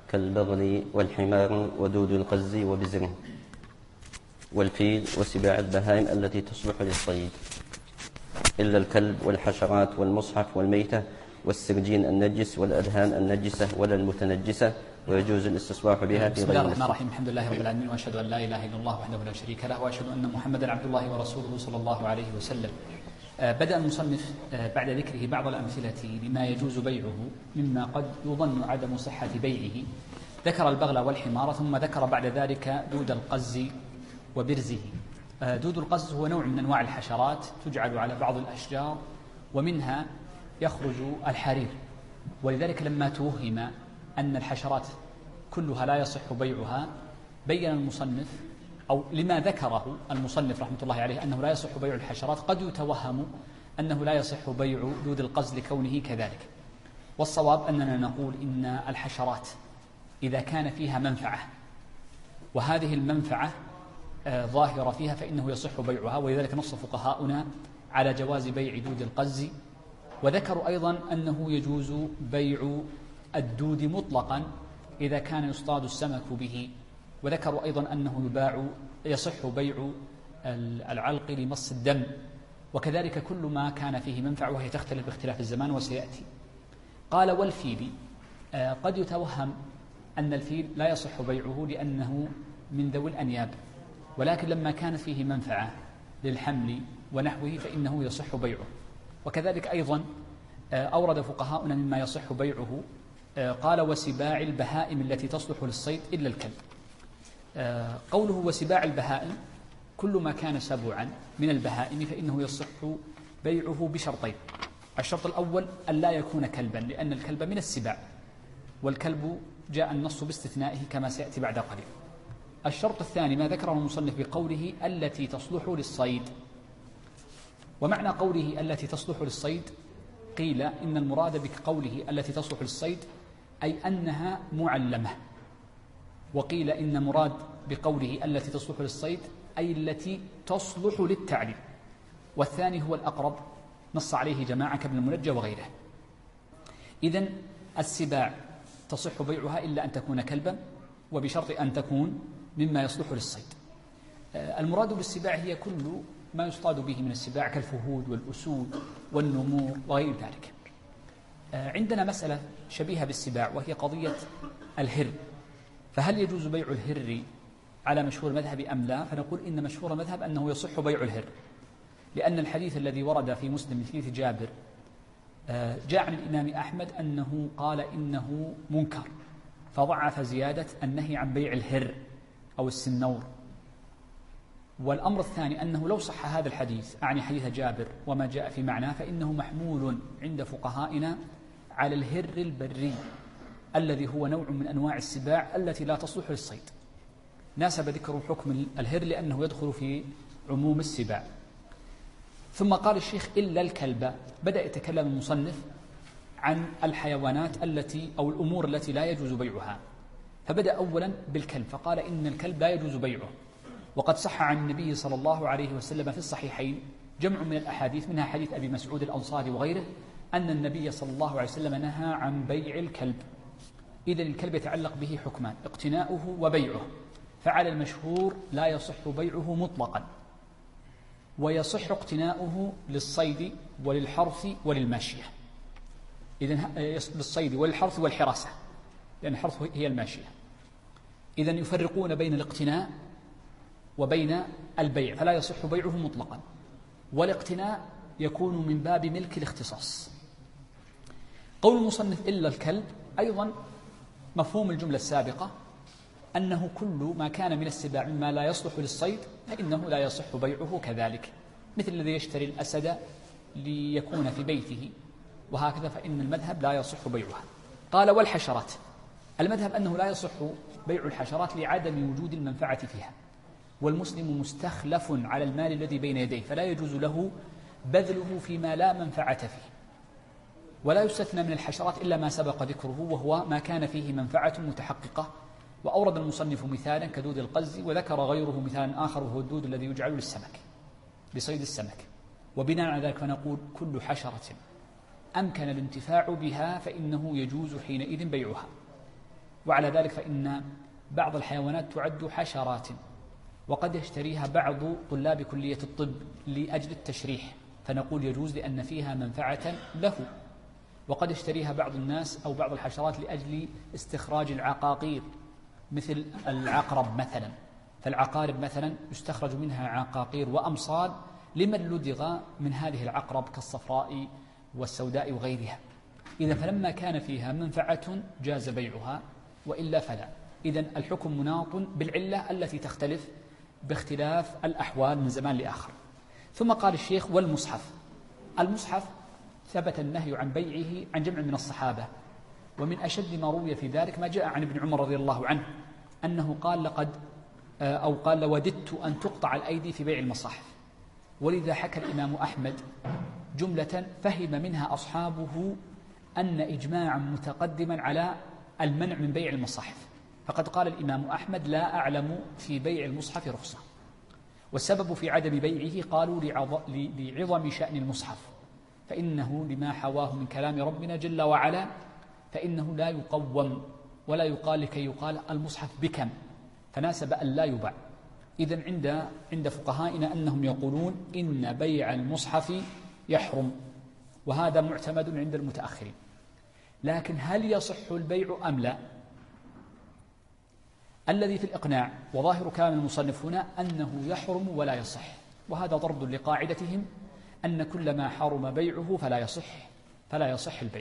كالبغل والحمار ودود القز وبزره، والفيل وسباع البهائم التي تصلح للصيد، إلا الكلب والحشرات والمصحف والميتة والسرجين النجس والأدهان النجسة ولا المتنجسة، ويجوز الاستصباح بها في بسم غير الله الرحمن المسجد. الرحيم. الحمد لله رب العالمين، وأشهد أن لا إله إلا الله وحده لا شريك له، وأشهد أن محمدا عبد الله ورسوله صلى الله عليه وسلم. بدأ المصنف بعد ذكره بعض الأمثلة لما يجوز بيعه مما قد يظن عدم صحة بيعه. ذكر البغل والحمار، ثم ذكر بعد ذلك دود القز وبرزه. دود القز هو نوع من أنواع الحشرات تجعل على بعض الأشجار، ومنها يخرج الحرير. ولذلك لما توهم أن الحشرات كلها لا يصح بيعها، بين المصنف أو لما ذكره المصنف رحمة الله عليه أنه لا يصح بيع الحشرات، قد يتوهم أنه لا يصح بيع دود القز لكونه كذلك. والصواب أننا نقول إن الحشرات إذا كان فيها منفعة وهذه المنفعة ظاهرة فيها فإنه يصح بيعها، ولذلك نص فقهاؤنا على جواز بيع دود القز. وذكروا أيضا أنه يجوز بيع الدود مطلقا إذا كان يصطاد السمك به. وذكروا أيضا أنه يصح بيع العلق لمص الدم، وكذلك كل ما كان فيه منفعة، وهي تختلف باختلاف الزمان وسيأتي. قال والفيل، قد يتوهم أن الفيل لا يصح بيعه لأنه من ذوي الأنياب، ولكن لما كانت فيه منفعة للحمل ونحوه فإنه يصح بيعه. وكذلك أيضا أورد فقهاؤنا مما يصح بيعه، قال وسباع البهائم التي تصلح للصيد إلا الكلب. قوله وسباع البهائم كل ما كان سبعا من البهائم فإنه يصح بيعه بشرطين. الشرط الأول أن لا يكون كلبا، لأن الكلب من السباع، والكلب جاء النص باستثنائه كما سيأتي بعد قليل. الشرط الثاني ما ذكره المصنف بقوله التي تصلح للصيد. ومعنى قوله التي تصلح للصيد، قيل إن المراد بقوله التي تصلح للصيد أي أنها معلمة، وقيل إن مراد بقوله التي تصلح للصيد أي التي تصلح للتعليم، والثاني هو الأقرب، نص عليه جماعة كابن المنجى وغيره. إذن السباع تصح بيعها إلا أن تكون كلبا، وبشرط أن تكون مما يصلح للصيد. المراد بالسباع هي كل ما يصطاد به من السباع كالفهود والأسود والنمور وغير ذلك. عندنا مسألة شبيهة بالسباع وهي قضية الهر، فهل يجوز بيع الهر على مشهور المذهب أم لا؟ فنقول إن مشهور المذهب أنه يصح بيع الهر، لأن الحديث الذي ورد في مسلم من حديث جابر جاء عن الإمام أحمد أنه قال إنه منكر، فضعف زيادة النهي عن بيع الهر أو السنور. والأمر الثاني أنه لو صح هذا الحديث، أعني حديث جابر وما جاء في معناه، فإنه محمول عند فقهائنا على الهر البري الذي هو نوع من أنواع السباع التي لا تصلح للصيد. ناسب ذكر حكم الهر لأنه يدخل في عموم السباع. ثم قال الشيخ إلا الكلب. بدأ يتكلم المصنف عن الحيوانات التي أو الأمور التي لا يجوز بيعها، فبدأ أولا بالكلب فقال إن الكلب لا يجوز بيعه. وقد صح عن النبي صلى الله عليه وسلم في الصحيحين جمع من الأحاديث، منها حديث أبي مسعود الأنصاري وغيره، أن النبي صلى الله عليه وسلم نهى عن بيع الكلب. إذن الكلب يتعلق به حكمان: اقتناؤه وبيعه. فعلى المشهور لا يصح بيعه مطلقا، ويصح اقتناؤه للصيد وللحرث وللماشية. إذن للصيد وللحرث والحراسة، لأن الحرث هي الماشية. إذن يفرقون بين الاقتناء وبين البيع، فلا يصح بيعه مطلقا. والاقتناء يكون من باب ملك الاختصاص. قول المصنف إلا الكلب، أيضا مفهوم الجملة السابقة أنه كل ما كان من السباع مما لا يصلح للصيد فإنه لا يصح بيعه كذلك، مثل الذي يشتري الأسد ليكون في بيته وهكذا، فإن المذهب لا يصح بيعها. قال والحشرات، المذهب أنه لا يصح بيع الحشرات لعدم وجود المنفعة فيها، والمسلم مستخلف على المال الذي بين يديه، فلا يجوز له بذله فيما لا منفعة فيه. ولا يستثنى من الحشرات إلا ما سبق ذكره، وهو ما كان فيه منفعة متحققة. وأورد المصنف مثالا كدود القز، وذكر غيره مثالا آخر وهو الدود الذي يجعل للسمك لصيد السمك. وبناء على ذلك فنقول كل حشرة أمكن الانتفاع بها فإنه يجوز حينئذ بيعها. وعلى ذلك فإن بعض الحيوانات تعد حشرات، وقد يشتريها بعض طلاب كلية الطب لأجل التشريح، فنقول يجوز لأن فيها منفعة له. وقد يشتريها بعض الناس أو بعض الحشرات لأجل استخراج العقاقير، مثل العقرب مثلا، فالعقارب مثلا يستخرج منها عقاقير وأمصال لمن لدغ من هذه العقرب كالصفراء والسوداء وغيرها. إذا فلما كان فيها منفعة جاز بيعها، وإلا فلا. إذن الحكم مناط بالعلة التي تختلف باختلاف الأحوال من زمان لآخر. ثم قال الشيخ: والمصحف. المصحف ثبت النهي عن بيعه عن جمع من الصحابة، ومن أشد ما روي في ذلك ما جاء عن ابن عمر رضي الله عنه أنه قال قال لوددت أن تقطع الأيدي في بيع المصاحف. ولذا حكى الإمام أحمد جملة فهم منها أصحابه أن إجماعا متقدما على المنع من بيع المصاحف، فقد قال الإمام أحمد: لا أعلم في بيع المصحف رخصة. والسبب في عدم بيعه قالوا لعظم شأن المصحف، فإنه لما حواه من كلام ربنا جل وعلا، فإنه لا يقوم ولا يقال لكي يقال المصحف بكم، فناسب أن لا يباع. إذن عند فقهائنا أنهم يقولون إن بيع المصحف يحرم، وهذا معتمد عند المتأخرين. لكن هل يصح البيع أم لا؟ الذي في الإقناع وظاهر كلام المصنف هنا أنه يحرم ولا يصح، وهذا ضرب لقاعدتهم أن كل ما حرم بيعه فلا يصح البيع.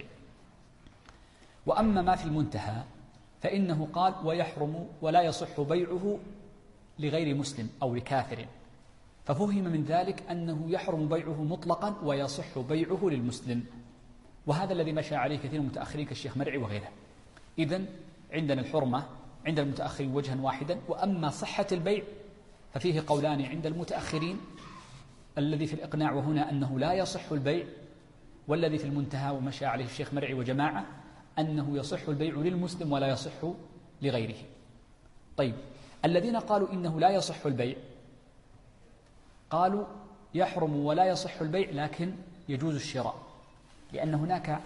وأما ما في المنتهى فإنه قال: ويحرم ولا يصح بيعه لغير مسلم أو لكافر، ففهم من ذلك أنه يحرم بيعه مطلقا ويصح بيعه للمسلم، وهذا الذي مشى عليه كثير من المتأخرين كالشيخ مرعي وغيره. إذن عندنا الحرمة عند المتأخرين وجها واحدا، وأما صحة البيع ففيه قولان عند المتأخرين: الذي في الإقناع وهنا أنه لا يصح البيع، والذي في المنتهى ومشى عليه الشيخ مرعي وجماعة أنه يصح البيع للمسلم ولا يصح لغيره. طيب، الذين قالوا إنه لا يصح البيع قالوا يحرم ولا يصح البيع لكن يجوز الشراء، لأن هناك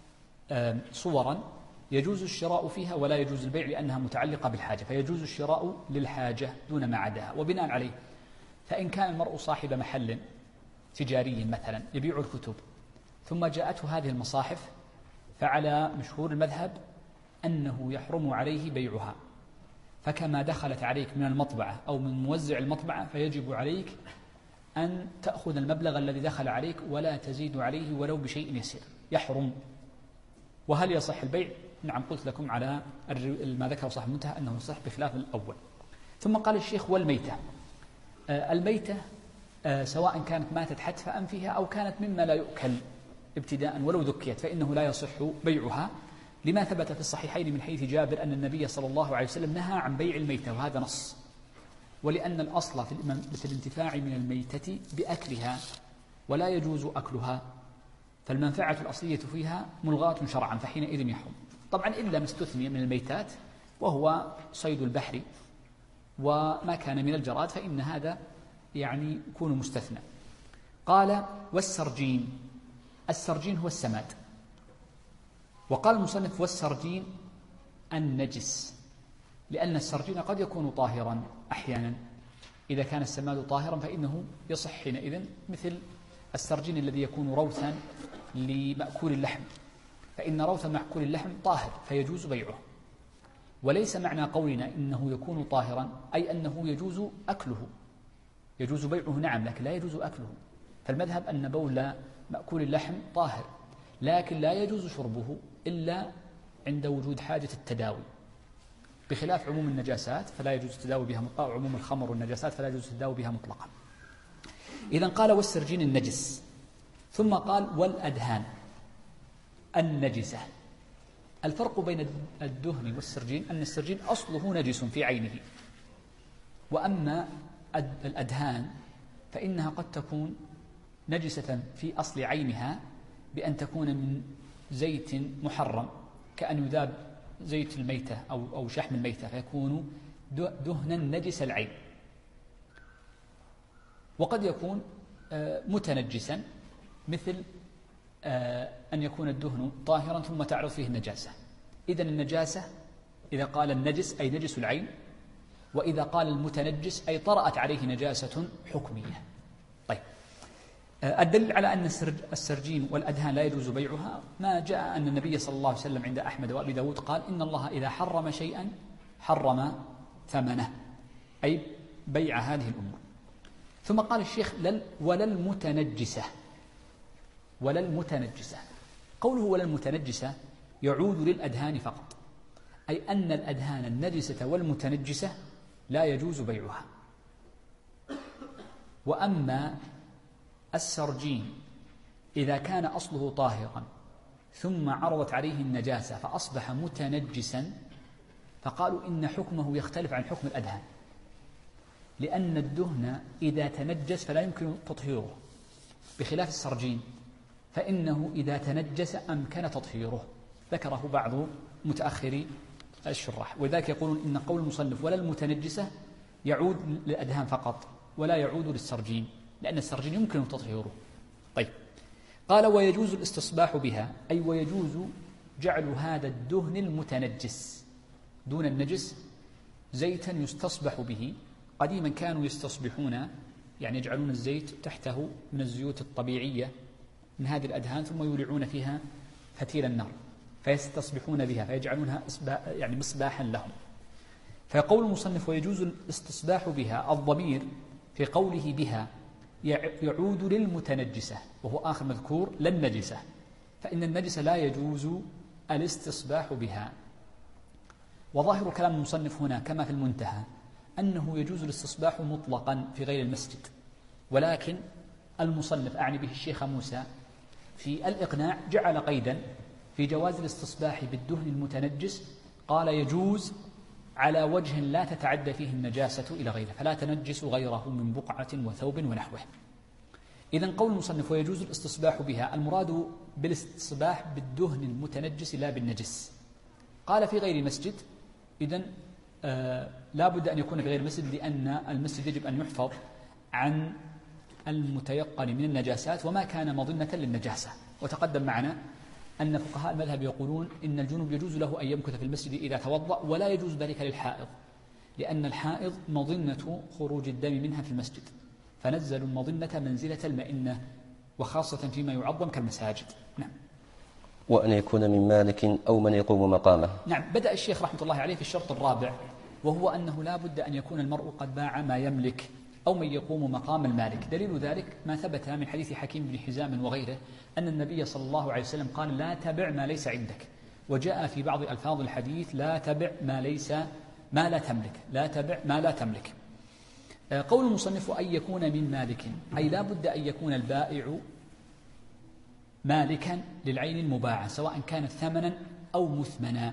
صورا يجوز الشراء فيها ولا يجوز البيع لأنها متعلقة بالحاجة، فيجوز الشراء للحاجة دون ما عداها. وبناء عليه فإن كان المرء صاحب محل تجاري مثلا يبيع الكتب، ثم جاءته هذه المصاحف، فعلى مشهور المذهب أنه يحرم عليه بيعها، فكما دخلت عليك من المطبعة أو من موزع المطبعة فيجب عليك أن تأخذ المبلغ الذي دخل عليك ولا تزيد عليه ولو بشيء يسير، يحرم. وهل يصح البيع؟ نعم، قلت لكم على ما ذكر صاحب المنتهى أنه يصح بخلاف الأول. ثم قال الشيخ: والميتة. الميتة سواء كانت ماتت حتف أنفها أو كانت مما لا يؤكل ابتداء ولو ذكيت فإنه لا يصح بيعها، لما ثبت في الصحيحين من حديث جابر أن النبي صلى الله عليه وسلم نهى عن بيع الميتة، وهذا نص. ولأن الأصل في الانتفاع من الميتة بأكلها ولا يجوز أكلها، فالمنفعة الأصلية فيها ملغاة شرعا، فحينئذ يحرم. طبعا إلا ما استثني من الميتات وهو صيد البحر وما كان من الجراد، فإن هذا يعني يكون مستثنى. قال: والسرجين. السرجين هو السماد. وقال المصنف: والسرجين النجس، لأن السرجين قد يكون طاهرا أحيانا، إذا كان السماد طاهرا فإنه يصح حينئذ، مثل السرجين الذي يكون روثا لمأكول اللحم، فإن روث مأكول اللحم طاهر فيجوز بيعه. وليس معنى قولنا إنه يكون طاهرا أي أنه يجوز أكله، يجوز بيعه نعم، لكن لا يجوز أكله. فالمذهب أن بول مأكول اللحم طاهر، لكن لا يجوز شربه إلا عند وجود حاجة التداوي، بخلاف عموم النجاسات فلا يجوز التداوي بها مطلقا، عموم الخمر والنجاسات فلا يجوز التداوي بها مطلقا. إذن قال: والسرجين النجس. ثم قال: والأدهان النجسة. الفرق بين الدهن والسرجين أن السرجين أصله نجس في عينه، وأما الأدهان فإنها قد تكون نجسة في أصل عينها بأن تكون من زيت محرم، كأن يذاب زيت الميتة أو شحم الميتة فيكون دهنا نجس العين. وقد يكون متنجسا، مثل أن يكون الدهن طاهرا ثم تعرض فيه النجاسة. إذن النجاسة إذا قال النجس أي نجس العين، وإذا قال المتنجس أي طرأت عليه نجاسة حكمية. طيب، الدليل على أن السرجين والأدهان لا يجوز بيعها ما جاء أن النبي صلى الله عليه وسلم عند أحمد وأبي داود قال إن الله إذا حرم شيئا حرم ثمنه، أي بيع هذه الأمور. ثم قال الشيخ ولا المتنجسة. ولا المتنجسة، قوله ولا المتنجسة يعود للأدهان فقط، أي أن الأدهان النجسة والمتنجسة لا يجوز بيعها. وأما السرجين إذا كان أصله طاهرا ثم عرضت عليه النجاسة فأصبح متنجسا، فقالوا إن حكمه يختلف عن حكم الأدهان، لأن الدهن إذا تنجس فلا يمكن تطهيره، بخلاف السرجين فإنه إذا تنجس أمكن تطهيره. ذكره بعض متأخري الشراح، وذلك يقولون إن قول المصنف ولا المتنجسة يعود للأدهان فقط ولا يعود للسرجين، لأن السرجين يمكن تطهيره. طيب، قال ويجوز الاستصباح بها، أي ويجوز جعل هذا الدهن المتنجس دون النجس زيتا يستصبح به. قديما كانوا يستصبحون، يعني يجعلون الزيت تحته من الزيوت الطبيعية من هذه الأدهان ثم يولعون فيها فتيل النار فيستصبحون بها فيجعلونها يعني مصباحا لهم. فيقول المصنف ويجوز الاستصباح بها، الضمير في قوله بها يعود للمتنجسة وهو آخر مذكور للنجسة، فإن النجسة لا يجوز الاستصباح بها. وظاهر كلام المصنف هنا كما في المنتهى أنه يجوز الاستصباح مطلقا في غير المسجد، ولكن المصنف أعني به الشيخ موسى في الإقناع جعل قيدا في جواز الاستصباح بالدهن المتنجس، قال يجوز على وجه لا تتعدى فيه النجاسة إلى غيره، فلا تنجس غيره من بقعة وثوب ونحوه. إذن قول المصنف ويجوز الاستصباح بها، المراد بالاستصباح بالدهن المتنجس لا بالنجس. قال في غير مسجد، إذن لا بد أن يكون في غير المسجد، لأن المسجد يجب أن يحفظ عن المتيقن من النجاسات وما كان مظنة للنجاسة. وتقدم معنا أن فقهاء المذهب يقولون إن الجنوب يجوز له أن يمكث في المسجد إذا توضأ، ولا يجوز ذلك للحائض، لأن الحائض مظنة خروج الدم منها في المسجد، فنزل المظنة منزلة المئنة، وخاصة فيما يعظم كالمساجد. نعم. وأن يكون من مالك أو من يقوم مقامه. نعم. بدأ الشيخ رحمة الله عليه في الشرط الرابع، وهو أنه لا بد أن يكون المرء قد باع ما يملك أو من يقوم مقام المالك. دليل ذلك ما ثبت من حديث حكيم بن حزام وغيره أن النبي صلى الله عليه وسلم قال لا تبع ما ليس عندك، وجاء في بعض ألفاظ الحديث لا تبع ما لا تملك، لا تبع ما لا تملك. قول المصنف أن يكون من مالك، أي لا بد أن يكون البائع مالكا للعين المباعة سواء كانت ثمنا أو مثمنا.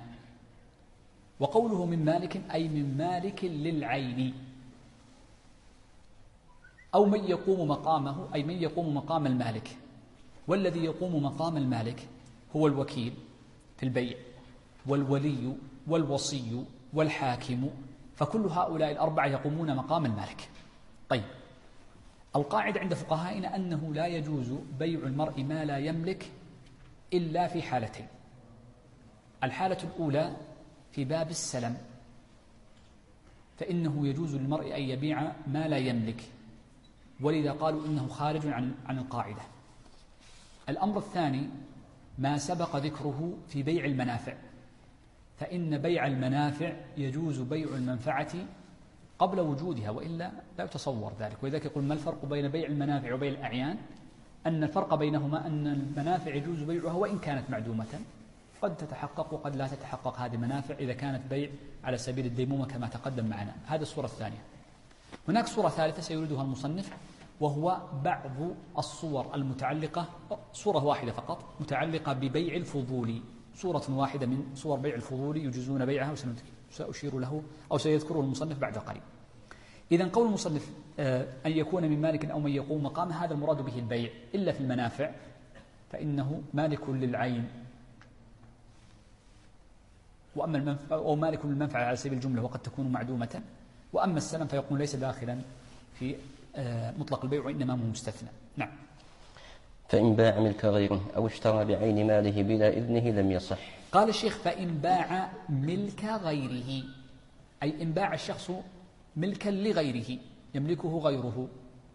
وقوله من مالك أي من مالك للعين، أو من يقوم مقامه أي من يقوم مقام المالك. والذي يقوم مقام المالك هو الوكيل في البيع والولي والوصي والحاكم، فكل هؤلاء الأربعة يقومون مقام المالك. طيب، القاعدة عند فقهائنا أنه لا يجوز بيع المرء ما لا يملك إلا في حالتين. الحالة الأولى في باب السلم، فإنه يجوز للمرء أن يبيع ما لا يملك، ولذا قالوا إنه خارج عن القاعدة. الأمر الثاني ما سبق ذكره في بيع المنافع، فإن بيع المنافع يجوز بيع المنفعة قبل وجودها، وإلا لا يتصور ذلك. ولذلك يقول ما الفرق بين بيع المنافع وبيع الأعيان؟ أن الفرق بينهما أن المنافع يجوز بيعها وإن كانت معدومة، قد تتحقق وقد لا تتحقق هذه المنافع إذا كانت بيع على سبيل الديمومة كما تقدم معنا. هذه الصورة الثانية. هناك صورة ثالثة سيريدها المصنف، وهو بعض الصور المتعلقة، صورة واحدة فقط متعلقة ببيع الفضول، صورة واحدة من صور بيع الفضول يجوزون بيعها، وسأشير له أو سيذكره المصنف بعد قليل. إذن قول المصنف أن يكون من مالك أو من يقوم مقامه، هذا المراد به البيع، إلا في المنافع فإنه مالك للعين، وأما أو مالك للمنفعة على سبيل الجملة وقد تكون معدومة. وأما السلم فيكون ليس داخلا في مطلق البيع وإنما هو مستثنى. نعم. فإن باع ملك غيره أو اشترى بعين ماله بلا إذنه لم يصح. قال الشيخ: فإن باع ملك غيره، أي إن باع الشخص ملكا لغيره يملكه غيره،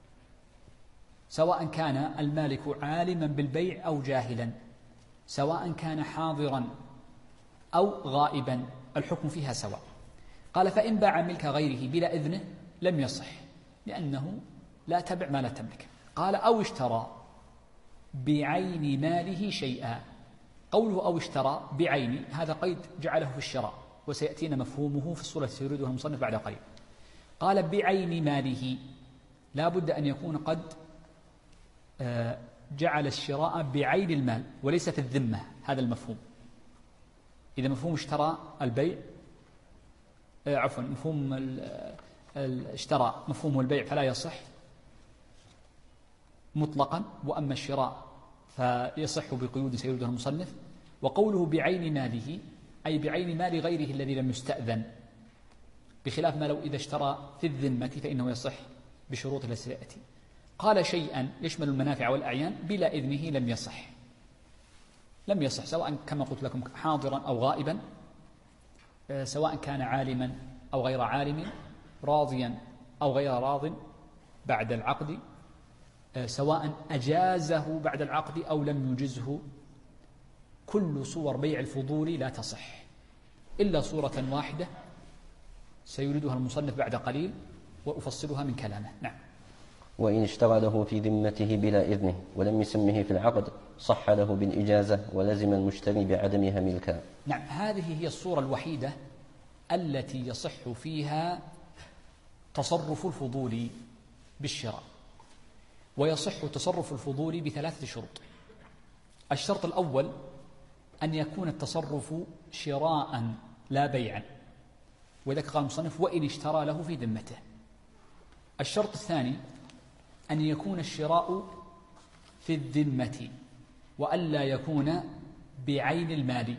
سواء كان المالك عالما بالبيع أو جاهلا، سواء كان حاضرا أو غائبا، الحكم فيها سواء. قال: فإن باع ملك غيره بلا إذنه لم يصح، لأنه لا تبع ما لا تملك. قال: أو اشترى بعين ماله شيئا. قوله أو اشترى بعين هذا قيد جعله في الشراء، وسيأتينا مفهومه في الصورة التي يريدها المصنف بعد قليل. قال: بعين ماله، لا بد أن يكون قد جعل الشراء بعين المال وليس في الذمة، هذا المفهوم. إذا مفهوم اشترى البيع مفهوم اشترى مفهوم البيع فلا يصح مطلقا، وأما الشراء فيصح بقيود سيردها المصنف. وقوله بعين ماله أي بعين مال غيره الذي لم يستأذن، بخلاف ما لو إذا اشترى في الذمة فإنه يصح بشروط التي سيأتي. قال: شيئا يشمل المنافع والأعيان بلا إذنه لم يصح. لم يصح سواء كما قلت لكم حاضرا أو غائبا، سواء كان عالما أو غير عالم، راضيا أو غير راض بعد العقد، سواء أجازه بعد العقد أو لم يجزه. كل صور بيع الفضول لا تصح إلا صورة واحدة سيريدها المصنف بعد قليل وأفصلها من كلامه. نعم. وإن اشترى له في ذمته بلا إذنه ولم يسمه في العقد صح له بالإجازة ولزم المشتري بعدمها ملكا. نعم، هذه هي الصورة الوحيدة التي يصح فيها تصرف الفضول بالشراء، ويصح تصرف الفضول بثلاثة شروط. الشرط الأول أن يكون التصرف شراء لا بيعا، وذلك قال المصنف: وإن اشترى له في ذمته. الشرط الثاني أن يكون الشراء في الذمة وألا يكون بعين المال.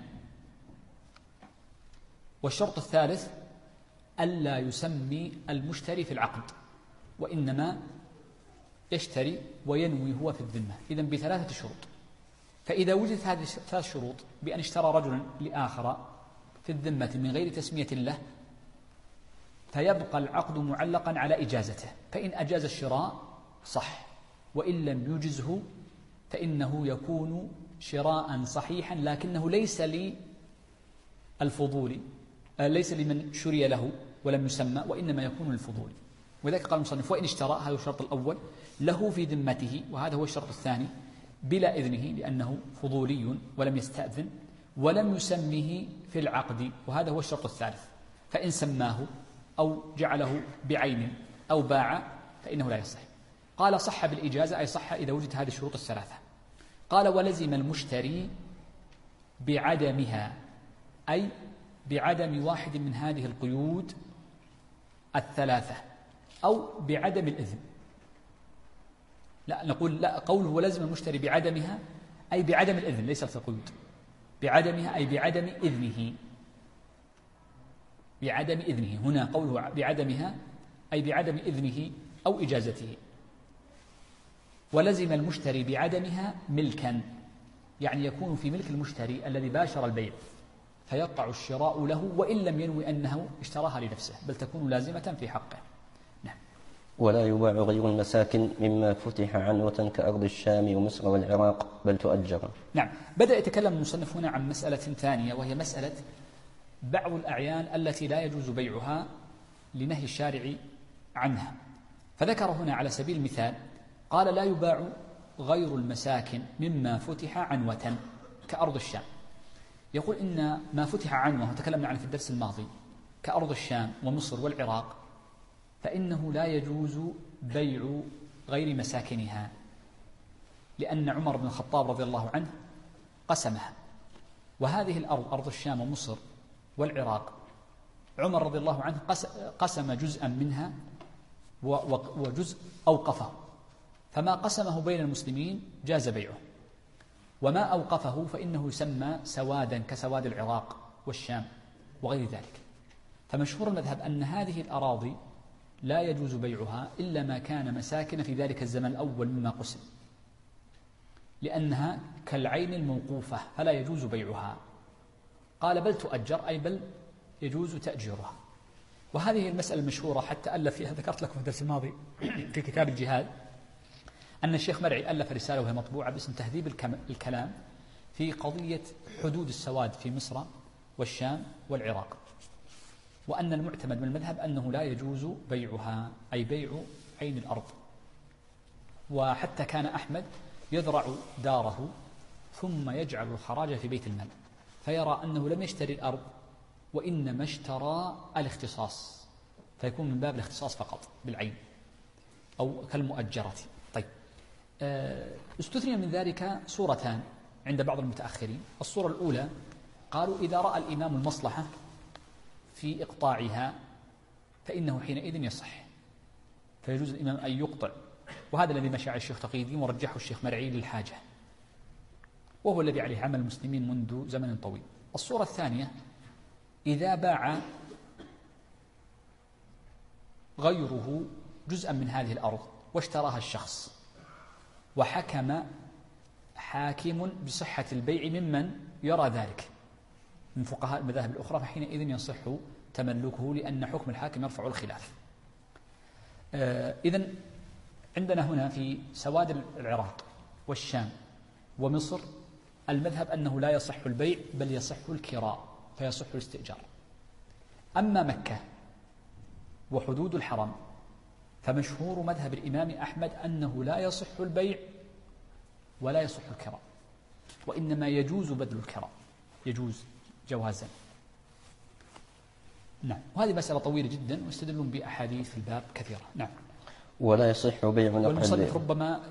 والشرط الثالث ألا يسمي المشتري في العقد، وإنما يشتري وينوي هو في الذمة. إذن بثلاثة شروط. فإذا وجدت هذه الثلاث شروط بأن اشترى رجل لآخر في الذمة من غير تسمية له، فيبقى العقد معلقا على إجازته، فإن أجاز الشراء صح، وإن لم يجزه فإنه يكون شراء صحيحا، لكنه ليس للفضول، ليس لمن شري له ولم يسمى، وإنما يكون للفضول. وذلك قال المصنف: وإن اشترى، هذا الشرط الأول، له في ذمته، وهذا هو الشرط الثاني، بلا إذنه لأنه فضولي ولم يستأذن، ولم يسمه في العقد، وهذا هو الشرط الثالث. فإن سماه أو جعله بعين أو باع فإنه لا يصح. قال: صح بالإجازة، أي صح إذا وجدت هذه الشروط الثلاثة. قال: ولزم المشتري بعدمها، أي بعدم واحد من هذه القيود الثلاثة، أو بعدم الإذن. لا نقول لا، قوله ولزم المشتري بعدمها أي بعدم الإذن، ليس في القيود. بعدمها أي بعدم إذنه، بعدم إذنه. هنا قوله بعدمها أي بعدم إذنه أو إجازته. ولزم المشتري بعدمها ملكا، يعني يكون في ملك المشتري الذي باشر البيع، فيقع الشراء له وإن لم ينوي أنه اشتراها لنفسه، بل تكون لازمة في حقه. نعم. ولا يباع غير المساكن مما فتح عنوة كأرض الشام ومصر والعراق، بل تؤجر. نعم. بدأ يتكلم المصنف هنا عن مسألة ثانية، وهي مسألة بعض الأعيان التي لا يجوز بيعها لنهي الشارع عنها. فذكر هنا على سبيل المثال، قال: لا يباع غير المساكن مما فتح عنوة كأرض الشام. يقول إن ما فتح عنوة، وتكلمنا عنه في الدرس الماضي، كأرض الشام ومصر والعراق، فإنه لا يجوز بيع غير مساكنها، لأن عمر بن الخطاب رضي الله عنه قسمها. وهذه الأرض، أرض الشام ومصر والعراق، عمر رضي الله عنه قسم جزءا منها وجزء أوقفه، فما قسمه بين المسلمين جاز بيعه، وما أوقفه فإنه يسمى سوادا كسواد العراق والشام وغير ذلك. فمشهور المذهب أن هذه الأراضي لا يجوز بيعها إلا ما كان مساكن في ذلك الزمن الأول مما قسم، لأنها كالعين الموقوفة فلا يجوز بيعها. قال بل تؤجر، أي بل يجوز تأجيرها. وهذه المسألة المشهورة حتى ألف فيها، ذكرت لكم في الدرس الماضي في كتاب الجهاد أن الشيخ مرعي ألف رسالة وهي مطبوعة باسم تهذيب الكلام في قضية حدود السواد في مصر والشام والعراق، وأن المعتمد من المذهب أنه لا يجوز بيعها، أي بيع عين الأرض. وحتى كان أحمد يذرع داره ثم يجعل الخراج في بيت المال، فيرى أنه لم يشتري الأرض وإنما اشترى الاختصاص، فيكون من باب الاختصاص فقط بالعين أو كالمؤجرة. طيب، استثني من ذلك صورتان عند بعض المتأخرين. الصورة الأولى قالوا إذا رأى الإمام المصلحة في إقطاعها فإنه حينئذ يصح، فيجوز الإمام أن يقطع، وهذا الذي مشى عليه الشيخ تقي الدين ورجحه الشيخ مرعي للحاجة، وهو الذي عليه عمل المسلمين منذ زمن طويل. الصورة الثانية إذا باع غيره جزءا من هذه الأرض واشتراها الشخص وحكم حاكم بصحة البيع ممن يرى ذلك من فقهاء المذاهب الأخرى، فحينئذ يصح تملكه لأن حكم الحاكم يرفع الخلاف. إذن عندنا هنا في سواد العراق والشام ومصر المذهب أنه لا يصح البيع بل يصح الكراء، فيصح الاستئجار. أما مكة وحدود الحرم فمشهور مذهب الإمام أحمد أنه لا يصح البيع ولا يصح الكراء، وإنما يجوز بذل الكراء، يجوز جوازا. نعم، وهذه مسألة طويلة جدا واستدلون بأحاديث في الباب كثيرة. نعم. ولا يصح بيع نقل. والمصنف ربما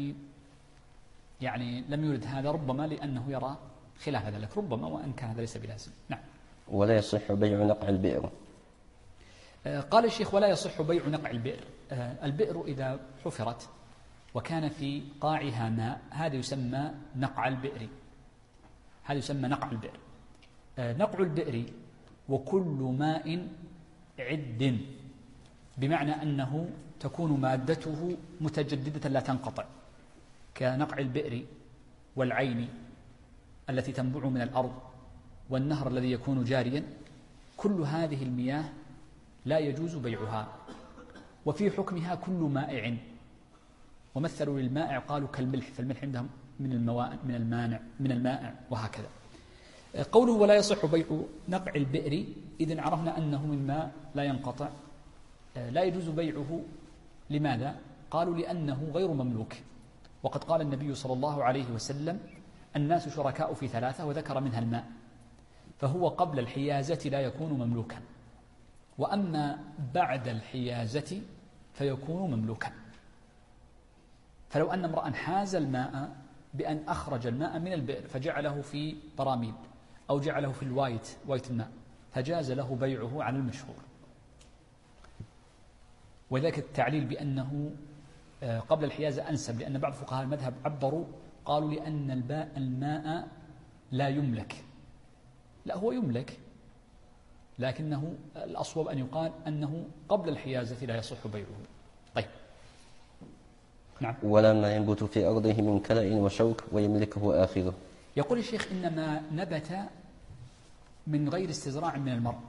يعني لم يرد هذا، ربما لأنه يرى خلاف ذلك، ربما، وأن كان هذا ليس بلازم. نعم. ولا يصح بيع نقع البئر. قال الشيخ ولا يصح بيع نقع البئر. البئر إذا حفرت وكان في قاعها ماء هذا يسمى نقع البئر، هذا يسمى نقع البئر. نقع البئر وكل ماء عد، بمعنى أنه تكون مادته متجددة لا تنقطع، كنقع البئر والعين التي تنبع من الأرض والنهر الذي يكون جاريا. كل هذه المياه لا يجوز بيعها، وفي حكمها كل مائع، ومثلوا للمائع قالوا كالملح، فالملح عندهم من المائع وهكذا. قوله ولا يصح بيع نقع البئر، إذن عرفنا أنه من ماء لا ينقطع، لا يجوز بيعه. لماذا؟ قالوا لأنه غير مملوك، وقد قال النبي صلى الله عليه وسلم الناس شركاء في ثلاثة، وذكر منها الماء، فهو قبل الحيازة لا يكون مملوكا، وأما بعد الحيازة فيكون مملوكا. فلو أن امرأ حاز الماء بأن أخرج الماء من البئر فجعله في براميل أو جعله في وايت الماء فجاز له بيعه على المشهور. وذلك التعليل بأنه قبل الحيازة أنسب، لأن بعض فقهاء المذهب عبروا قالوا لأن الماء لا يملك. لا، هو يملك، لكنه الأصوب أن يقال أنه قبل الحيازة لا يصح بيعه. طيب. نعم. ولا ما ينبت في أرضه من كلأ وشوك ويملكه آخره. يقول الشيخ إنما نبت من غير استزراع من المرء،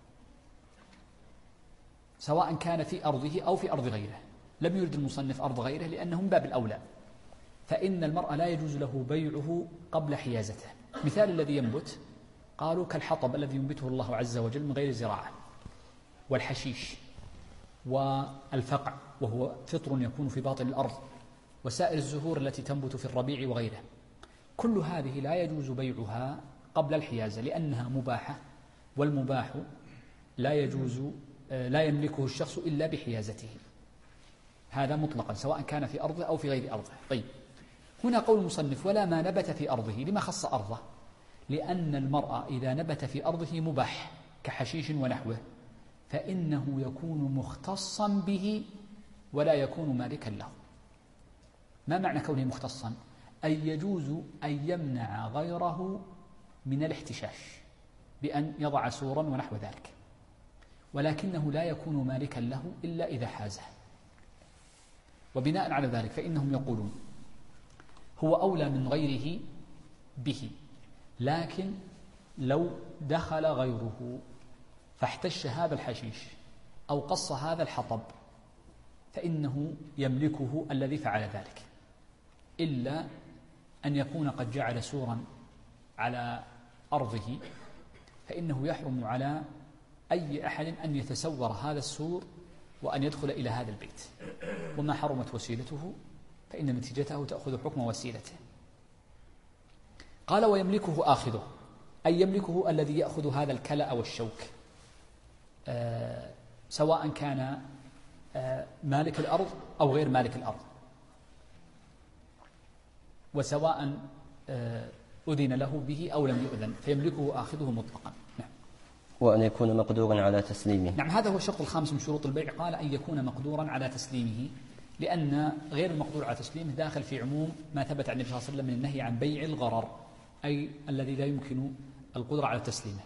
سواء كان في أرضه أو في أرض غيره. لم يرد المصنف أرض غيره لأنه من باب الأولى، فإن المرء لا يجوز له بيعه قبل حيازته. مثال الذي ينبت قالوا كالحطب الذي ينبته الله عز وجل من غير زراعة، والحشيش والفقع وهو فطر يكون في باطن الأرض، وسائر الزهور التي تنبت في الربيع وغيره. كل هذه لا يجوز بيعها قبل الحيازة لأنها مباحة، والمباح لا يملكه الشخص إلا بحيازته، هذا مطلقا سواء كان في أرضه أو في غير أرضه. طيب، هنا قول المصنف ولا ما نبت في أرضه، لما خص أرضه؟ لأن المرء إذا نبت في أرضه مباح كحشيش ونحوه فإنه يكون مختصا به ولا يكون مالكا له. ما معنى كونه مختصا؟ أي يجوز أن يمنع غيره من الاحتشاش بأن يضع سورا ونحو ذلك، ولكنه لا يكون مالكا له إلا إذا حازه. وبناء على ذلك فإنهم يقولون هو أولى من غيره به، لكن لو دخل غيره فاحتش هذا الحشيش أو قص هذا الحطب فإنه يملكه الذي فعل ذلك، إلا أن يكون قد جعل سورا على أرضه، فإنه يحرم على أي أحد أن يتسور هذا السور وأن يدخل إلى هذا البيت، وما حرمت وسيلته فإن نتيجته تأخذ حكم وسيلته. قال ويملكه آخذه، أي يملكه الذي يأخذ هذا الكلأ والشوك، سواء كان مالك الأرض أو غير مالك الأرض، وسواء أذن له به أو لم يؤذن، فيملكه آخذه مطلقا. نعم. وأن يكون مقدورا على تسليمه. نعم، هذا هو الشرط الخامس من شروط البيع، قال أن يكون مقدورا على تسليمه، لأن غير المقدور على تسليمه داخل في عموم ما ثبت عن النبي صلى الله عليه وسلم من النهي عن بيع الغرر، أي الذي لا يمكن القدرة على تسليمه،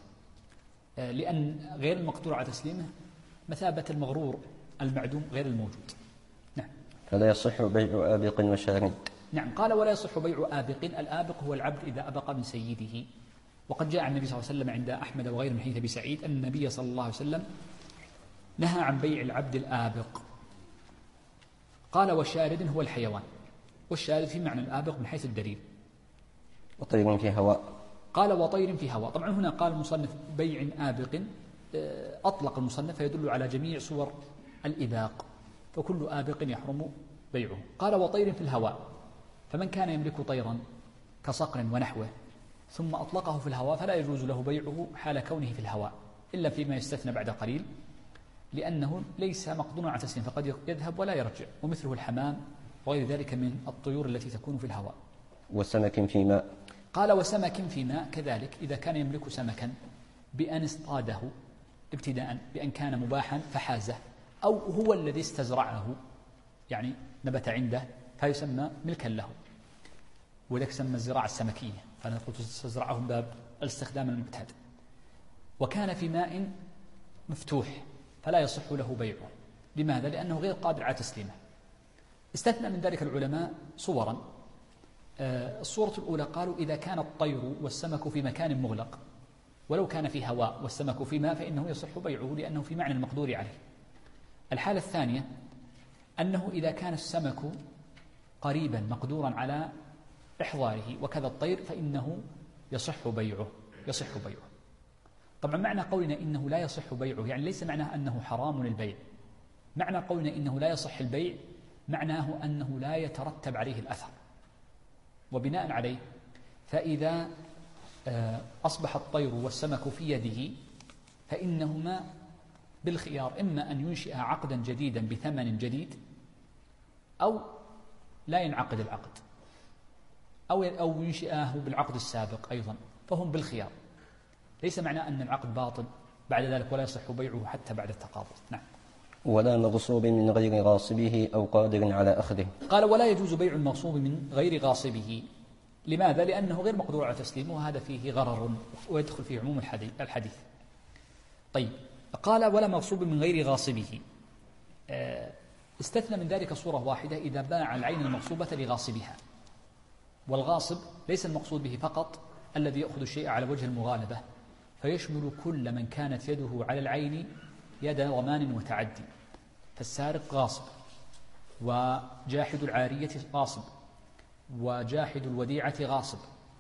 لأن غير المقدور على تسليمه مثابة المغرور المعدوم غير الموجود. نعم. فلا يصح بيع آبق وشارد. نعم. قال ولا يصح بيع آبق، الآبق هو العبد إذا أبق من سيده، وقد جاء النبي صلى الله عليه وسلم عند أحمد وغيره من حديث أبي سعيد أن النبي صلى الله عليه وسلم نهى عن بيع العبد الآبق. قال وشارد هو الحيوان، والشارد في معنى الآبق من حيث الدليل. وطير في هواء. قال وطير في هواء. طبعا هنا قال المصنف بيع آبق، أطلق المصنف فيدل على جميع صور الإباق، فكل آبق يحرم بيعه. قال وطير في الهواء، فمن كان يملك طيرا كصقر ونحوه ثم أطلقه في الهواء فلا يجوز له بيعه حال كونه في الهواء، إلا فيما يستثنى بعد قليل، لأنه ليس مقدورا على تسليم، فقد يذهب ولا يرجع، ومثله الحمام وغير ذلك من الطيور التي تكون في الهواء. وسمك في ماء. قال وسمك في ماء، كذلك إذا كان يملك سمكا بأن اصطاده ابتداء بأن كان مباحا فحازه، أو هو الذي استزرعه يعني نبت عنده فيسمى ملكا له، وذلك سمى الزراعة السمكية، فنقول تستزرعه من باب الاستخدام المعتاد. وكان في ماء مفتوح فلا يصح له بيعه. لماذا؟ لأنه غير قادر على تسليمه. استثنى من ذلك العلماء صورا. الصورة الأولى قالوا إذا كان الطير والسمك في مكان مغلق، ولو كان في هواء والسمك في ماء فإنه يصح بيعه لأنه في معنى المقدور عليه. الحالة الثانية أنه إذا كان السمك قريبا مقدورا على إحضاره وكذا الطير فإنه يصح بيعه. طبعا معنى قولنا إنه لا يصح بيعه يعني ليس معناه أنه حرام البيع. معنى قولنا إنه لا يصح البيع معناه أنه لا يترتب عليه الأثر. وبناء عليه فإذا أصبح الطير والسمك في يده فإنهما بالخيار، إما أن ينشئ عقدا جديدا بثمن جديد أو لا ينعقد العقد، أو ينشئه بالعقد السابق أيضا، فهم بالخيار. ليس معنى أن العقد باطل بعد ذلك ولا يصح بيعه حتى بعد التقابض. نعم. ولا مغصوب من غير غاصبه أو قادر على أخذه. قال ولا يجوز بيع المغصوب من غير غاصبه. لماذا؟ لأنه غير مقدور على تسليمه، وهذا فيه غرر ويدخل في عموم الحديث. طيب، قال ولا مغصوب من غير غاصبه. استثنى من ذلك صورة واحدة إذا باع العين المغصوبة لغاصبها. والغاصب ليس المقصود به فقط الذي يأخذ الشيء على وجه المغالبة، فيشمل كل من كانت يده على العين يد ضمان وتعدي، فالسارق غاصب، وجاحد العارية غاصب، وجاحد الوديعة غاصب،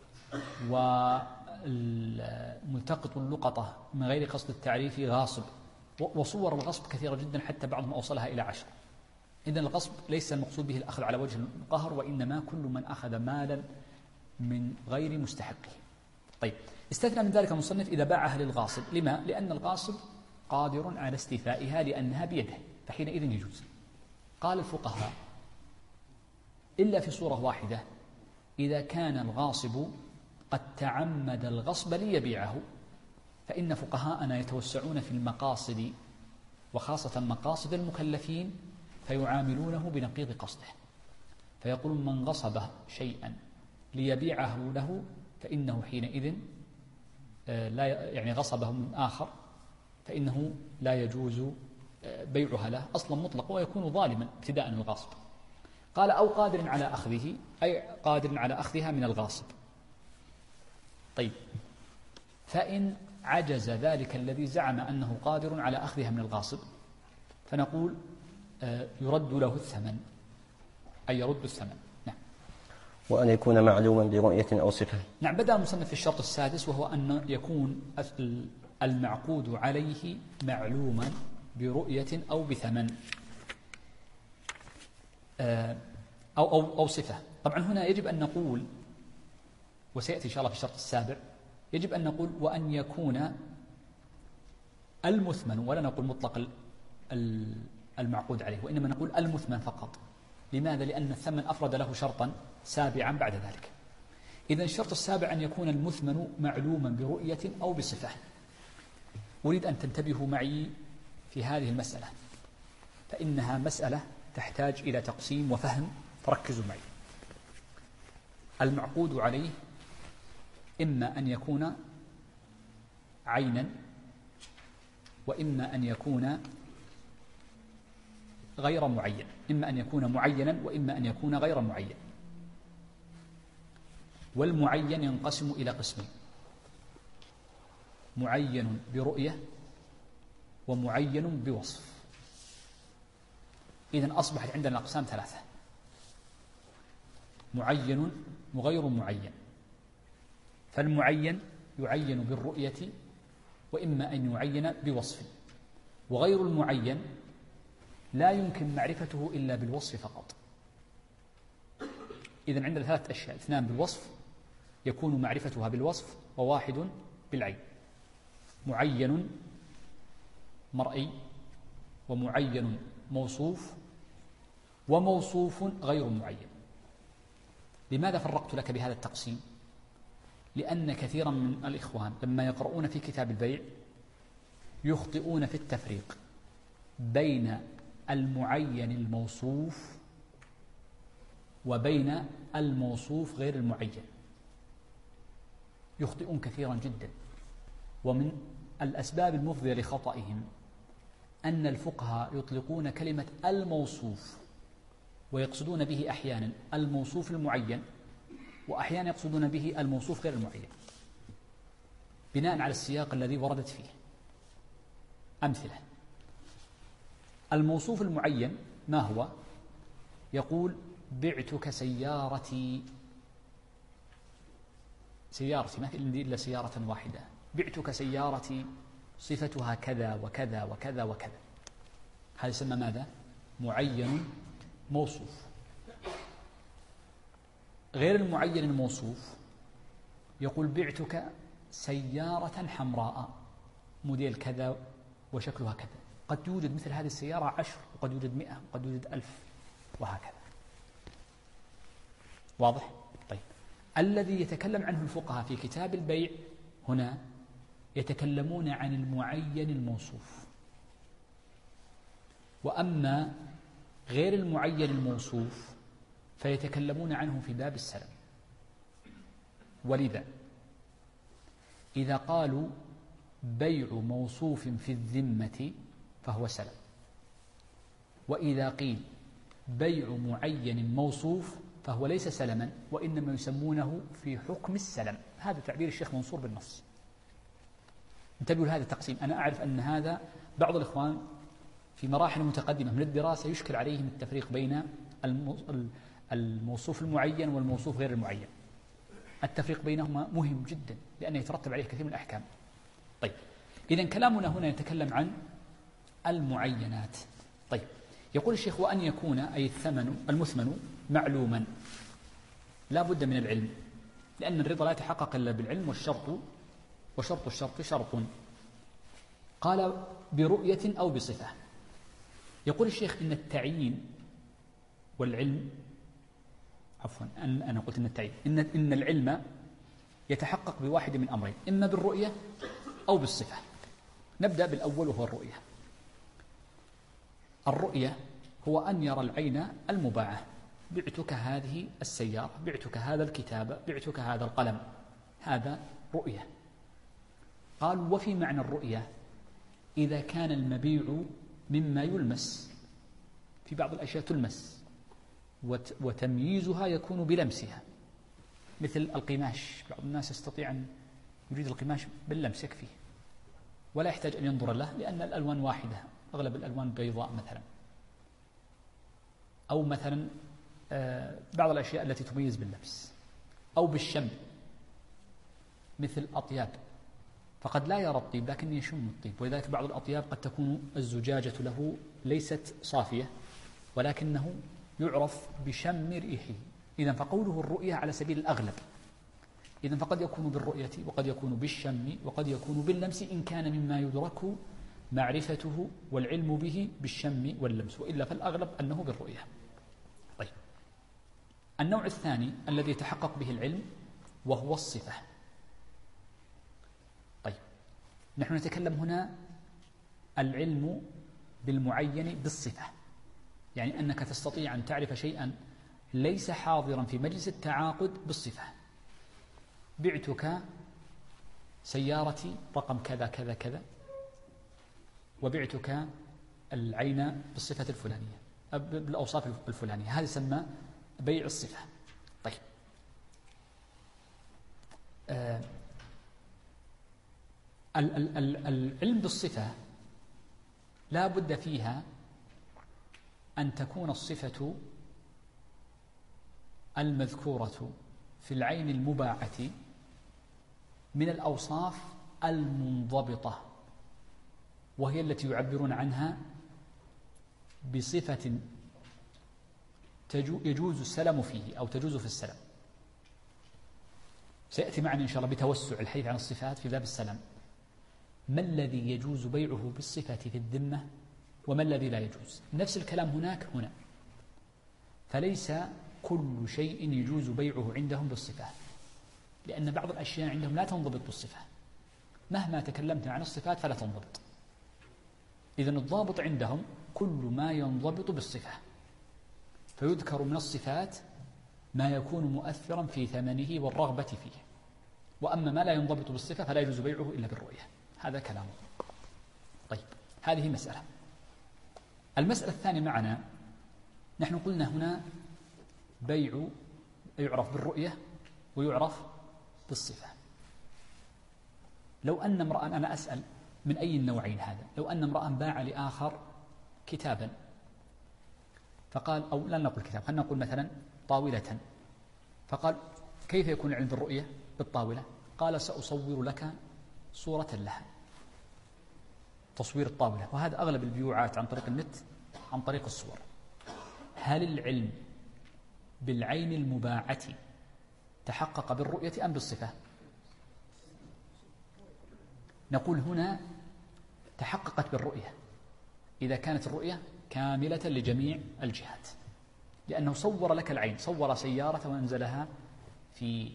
وملتقط اللقطة من غير قصد التعريف غاصب. وصور الغصب كثيرة جدا حتى بعضهم أوصلها إلى 10. إذن الغصب ليس المقصود به الأخذ على وجه القهر، وإنما كل من أخذ مالا من غير مستحقه. طيب، استثنى من ذلك المصنف إذا باعها للغاصب. لما؟ لأن الغاصب قادر على استيفائها لأنها بيده، فحينئذ يجوز. قال الفقهاء إلا في صورة واحدة، إذا كان الغاصب قد تعمد الغصب ليبيعه، فإن فقهاءنا يتوسعون في المقاصد وخاصة مقاصد المكلفين فيعاملونه بنقيض قصده، فيقول من غصب شيئا ليبيعه له فإنه حينئذ لا يعني غصبه من آخر، فإنه لا يجوز بيعها له أصلا مطلقا، ويكون ظالما ابتداء الغاصب. قال أو قادر على أخذه، أي قادر على أخذها من الغاصب. طيب، فإن عجز ذلك الذي زعم أنه قادر على أخذها من الغاصب فنقول يرد له الثمن، أي يرد الثمن. نعم. وأن يكون معلوما برؤية أو صفة. نعم. بدأ المصنف في الشرط السادس، وهو أن يكون المعقود عليه معلوما برؤية أو بثمن أو صفة. طبعا هنا يجب أن نقول، وسيأتي إن شاء الله في الشرط السابع، يجب أن نقول وأن يكون المثمن، ولا نقول مطلق المعقود عليه، وإنما نقول المثمن فقط. لماذا؟ لأن الثمن أفرد له شرطا سابعا بعد ذلك. إذن الشرط السابع أن يكون المثمن معلوما برؤية أو بصفة. أريد أن تنتبهوا معي في هذه المسألة، فإنها مسألة تحتاج إلى تقسيم وفهم، فركزوا معي. المعقود عليه إما أن يكون عينا، وإما أن يكون غير معين، إما أن يكون معينا وإما أن يكون غير معين. والمعين ينقسم إلى قسمين: معين برؤية ومعين بوصف. إذن أصبحت عندنا الأقسام ثلاثة: معين وغير معين. فالمعين يعين بالرؤية وإما أن يعين بوصف، وغير المعين لا يمكن معرفته إلا بالوصف فقط. إذن عندنا ثلاثة أشياء: اثنان بالوصف يكون معرفتها بالوصف، وواحد بالعين. معين مرئي، ومعين موصوف، وموصوف غير معين. لماذا فرقت لك بهذا التقسيم؟ لأن كثيرا من الإخوان لما يقرؤون في كتاب البيع يخطئون في التفريق بين المعين الموصوف وبين الموصوف غير المعين، يخطئون كثيرا جدا. ومن الأسباب المفضية لخطئهم أن الفقهاء يطلقون كلمة الموصوف ويقصدون به أحيانا الموصوف المعين، وأحيانا يقصدون به الموصوف غير المعين، بناء على السياق الذي وردت فيه. أمثلة: الموصوف المعين ما هو؟ يقول: بعتك سيارتي. سيارتي ما في عندي إلا سيارة واحدة. بعتك سيارتي صفتها كذا وكذا وكذا وكذا. هذا يسمى ماذا؟ معين موصوف. غير المعين الموصوف يقول: بعتك سيارة حمراء موديل كذا وشكلها كذا. قد يوجد مثل هذه السيارة 10، وقد يوجد 100، وقد يوجد 1000، وهكذا. واضح؟ طيب، الذي يتكلم عنه الفقهاء في كتاب البيع هنا يتكلمون عن المعين الموصوف. وأما غير المعين الموصوف فيتكلمون عنه في باب السلم. ولذا إذا قالوا بيع موصوف في الذمة فهو سلم، وإذا قيل بيع معين موصوف فهو ليس سلما، وإنما يسمونه في حكم السلم. هذا تعبير الشيخ منصور بالنص. انتبهوا لهذا التقسيم. أنا أعرف أن هذا بعض الإخوان في مراحل متقدمة من الدراسة يشكل عليهم التفريق بين الموصوف المعين والموصوف غير المعين. التفريق بينهما مهم جدا لأنه يترتب عليه كثير من الأحكام. طيب، إذن كلامنا هنا يتكلم عن المعينات. طيب، يقول الشيخ: وأن يكون أي المثمن معلوما. لا بد من العلم، لأن الرضا لا يتحقق إلا بالعلم، وشرط الشرط شرط. قال: برؤية أو بصفة. يقول الشيخ: إن التعيين والعلم، عفوا أنا قلت إن التعيين، إن العلم يتحقق بواحد من أمرين: إما بالرؤية أو بالصفة. نبدأ بالأول وهو الرؤية. الرؤية هو أن يرى العين المباعة. بعتك هذه السيارة، بعتك هذا الكتاب، بعتك هذا القلم. هذا رؤية. قال: وفي معنى الرؤية إذا كان المبيع مما يلمس، في بعض الأشياء تلمس وتمييزها يكون بلمسها، مثل القماش. بعض الناس يستطيع أن يريد القماش باللمس يكفيه ولا يحتاج أن ينظر له، لأن الألوان واحدة، أغلب الألوان بيضاء مثلا. أو مثلا بعض الأشياء التي تميز باللبس أو بالشم مثل أطياب، فقد لا يرى الطيب لكن يشم الطيب، ولذلك بعض الأطياب قد تكون الزجاجة له ليست صافية ولكنه يعرف بشم ريحه. إذن فقوله الرؤية على سبيل الأغلب، إذن فقد يكون بالرؤية وقد يكون بالشم وقد يكون باللمس إن كان مما يدرك معرفته والعلم به بالشم واللمس، وإلا فالأغلب أنه بالرؤية. طيب، النوع الثاني الذي يتحقق به العلم وهو الصفة. طيب، نحن نتكلم هنا العلم بالمعين بالصفة، يعني أنك تستطيع أن تعرف شيئا ليس حاضرا في مجلس التعاقد بالصفة. بعتك سيارتي رقم كذا كذا كذا، وبعتك العين بالصفة الفلانية بالأوصاف الفلانية، هذا يسمى بيع الصفة. طيب، العلم بالصفة لا بد فيها أن تكون الصفة المذكورة في العين المباعة من الأوصاف المنضبطة، وهي التي يعبرون عنها بصفة يجوز السلم فيه أو تجوز في السلم. سيأتي معنا إن شاء الله بتوسع الحديث عن الصفات في باب السلم. ما الذي يجوز بيعه بالصفة في الذمة وما الذي لا يجوز؟ نفس الكلام هنا، فليس كل شيء يجوز بيعه عندهم بالصفة، لأن بعض الأشياء عندهم لا تنضبط بالصفة، مهما تكلمت عن الصفات فلا تنضبط. إذن الضابط عندهم كل ما ينضبط بالصفة، فيذكر من الصفات ما يكون مؤثرا في ثمنه والرغبة فيه، وأما ما لا ينضبط بالصفة فلا يجوز بيعه إلا بالرؤية. هذا كلامه. طيب، هذه مسألة. المسألة الثانية معنا، نحن قلنا هنا بيع يعرف بالرؤية ويعرف بالصفة. لو أن امرأ، أنا أسأل من أي النوعين هذا، لو أن امرأ باع لآخر كتابا فقال، أو لا نقول كتاب، خلينا نقول مثلا طاولة، فقال كيف يكون العلم بالرؤية بالطاولة؟ قال سأصور لك صورة لها، تصوير الطاولة، وهذا أغلب البيوعات عن طريق النت عن طريق الصور. هل العلم بالعين المباعة تحقق بالرؤية أم بالصفة؟ نقول هنا تحققت بالرؤية إذا كانت الرؤية كاملة لجميع الجهات، لأنه صور لك العين، صور سيارة وأنزلها في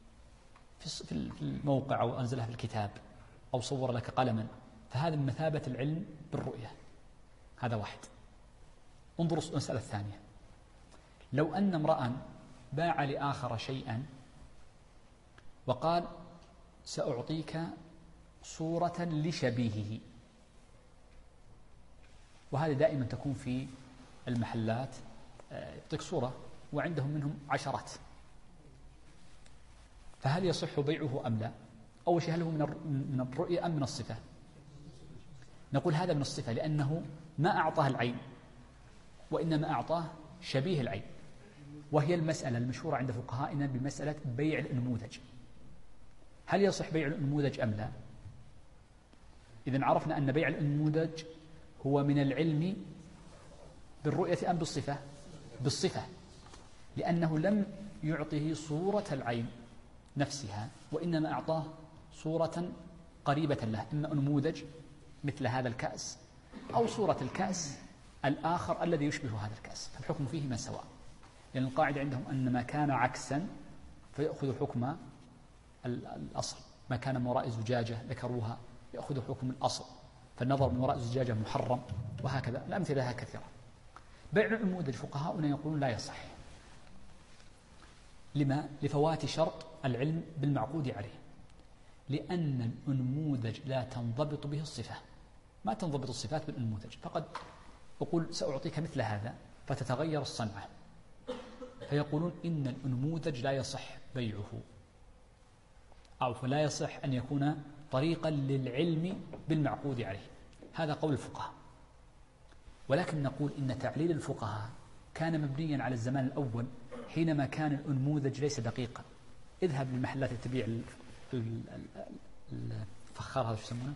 الموقع أو أنزلها في الكتاب أو صور لك قلما، فهذا من مثابة العلم بالرؤية. هذا واحد. انظروا المسألة الثانية، لو أن امرأ باع لآخر شيئا وقال سأعطيك صورة لشبيهه، وهذا دائما تكون في المحلات، يعطيك صورة وعندهم منهم عشرات، فهل يصح بيعه أم لا؟ أول شيء، هل هو من الرؤية أم من الصفة؟ نقول هذا من الصفة، لأنه ما أعطاه العين وإنما أعطاه شبيه العين، وهي المسألة المشهورة عند فقهائنا بمسألة بيع الأنموذج. هل يصح بيع الأنموذج أم لا؟ إذن عرفنا أن بيع الأنموذج هو من العلم بالرؤية أم بالصفة؟ بالصفة، لأنه لم يعطه صورة العين نفسها وإنما أعطاه صورة قريبة له، إما أنموذج مثل هذا الكأس أو صورة الكأس الآخر الذي يشبه هذا الكأس، فالحكم فيهما سواء، لأن القاعدة عندهم أن ما كان عكسا فيأخذ حكم الأصل، ما كان من وراء زجاجة ذكروها يأخذ حكم الأصل، فالنظر من وراء الزجاجة محرم، وهكذا الأمثلة لها كثيرة. بيع الأنموذج فقهاؤنا يقولون لا يصح. لما؟ لفوات شرط العلم بالمعقود عليه، لأن الأنموذج لا تنضبط به الصفة، ما تنضبط الصفات بالأنموذج، فقد أقول سأعطيك مثل هذا فتتغير الصنعة، فيقولون إن الأنموذج لا يصح بيعه. أو فلا يصح أن يكون طريقا للعلم بالمعقود عليه. هذا قول الفقهاء. ولكن نقول إن تعليل الفقهاء كان مبنيا على الزمان الأول حينما كان الأنموذج ليس دقيقا. اذهب للمحلات اللي تبيع الفخار، هذا شو يسمونه،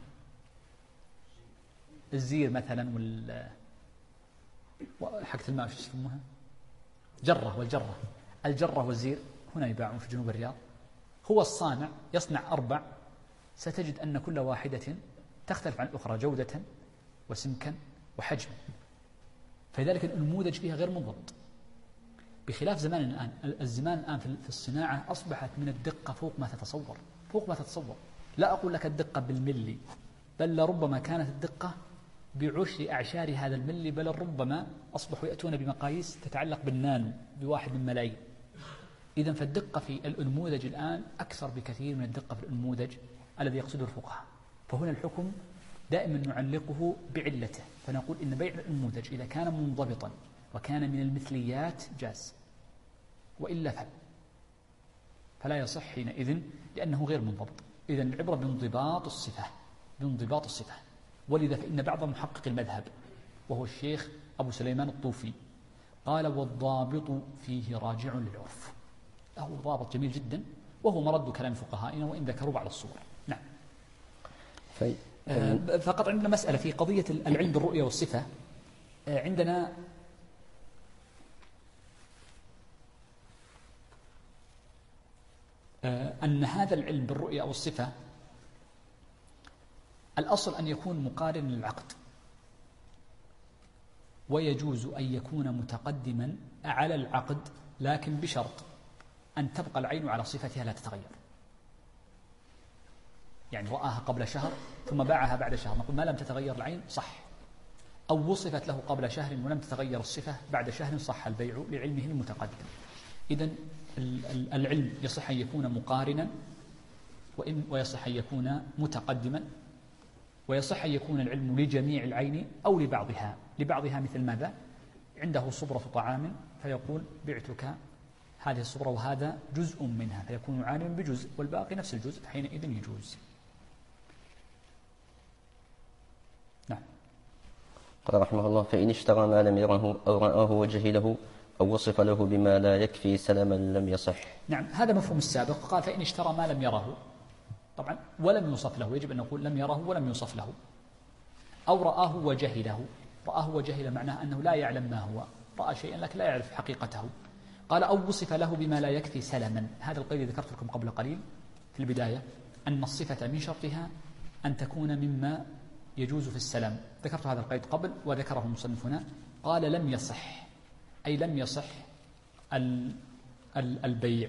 الزير مثلا، حقة الماء شو يسمونها، جرة، والجرة، الجرة والزير هنا يباعون في جنوب الرياض. هو الصانع يصنع 4، ستجد أن كل واحدة تختلف عن الأخرى جودة وسمكا وحجما، فلذلك النموذج فيها غير منضبط. بخلاف زمان الآن، الزمان الآن في الصناعة أصبحت من الدقة فوق ما تتصور، فوق ما تتصور. لا أقول لك الدقة بالملي، بل لربما كانت الدقة بعشر أعشار هذا الملي، بل ربما أصبحوا يأتون بمقاييس تتعلق بالنانو بواحد من ملايين. إذن فالدقة في الأنموذج الآن أكثر بكثير من الدقة في الأنموذج الذي يقصده الفقهاء. فهنا الحكم دائما نعلقه بعلته، فنقول إن بيع الأنموذج إذا كان منضبطا وكان من المثليات جاز، وإلا فلا يصح حينئذ لأنه غير منضبط. إذن العبرة بانضباط الصفة، بانضباط الصفة. ولذا فإن بعض محقق المذهب وهو الشيخ أبو سليمان الطوفي قال: والضابط فيه راجع للعرف. هو ضابط جميل جدا، وهو مرد كلام فقهائنا وإن ذكروا بعض الصور. نعم. فقط عندنا مسألة في قضية العلم بالرؤية والصفة. عندنا أن هذا العلم بالرؤية أو الصفة الأصل أن يكون مقارن للعقد، ويجوز أن يكون متقدما على العقد، لكن بشرط أن تبقى العين على صفتها لا تتغير. يعني رآها قبل شهر ثم باعها بعد شهر، نقول ما لم تتغير العين صح. أو وصفت له قبل شهر ولم تتغير الصفة، بعد شهر صح البيع لعلمه المتقدم. إذن العلم يصح أن يكون مقارنا، ويصح أن يكون متقدما، ويصح أن يكون العلم لجميع العين أو لبعضها. لبعضها مثل ماذا؟ عنده صبرة طعام فيقول: بعتك هذه الصبرة وهذا جزء منها، فيكون عالما بجزء والباقي نفس الجزء، حينئذ يجوز. نعم. قال رحمه الله: فإن اشترى ما لم يره أو رآه وجهله أو وصف له بما لا يكفي سلما لم يصح. نعم، هذا مفهوم السابق. قال: فإن اشترى ما لم يره، طبعا ولم يوصف له، يجب أن نقول لم يره ولم يوصف له. أو رآه وجهله. رآه وجهل معناه أنه لا يعلم ما هو، رأى شيئا لكن لا يعرف حقيقته. قال: أو وصف له بما لا يكفي سلما. هذا القيد ذكرت لكم قبل قليل في البداية، أن الصفة من شرطها أن تكون مما يجوز في السلام. ذكرت هذا القيد قبل وذكره المصنف هنا. قال: لم يصح، أي لم يصح البيع.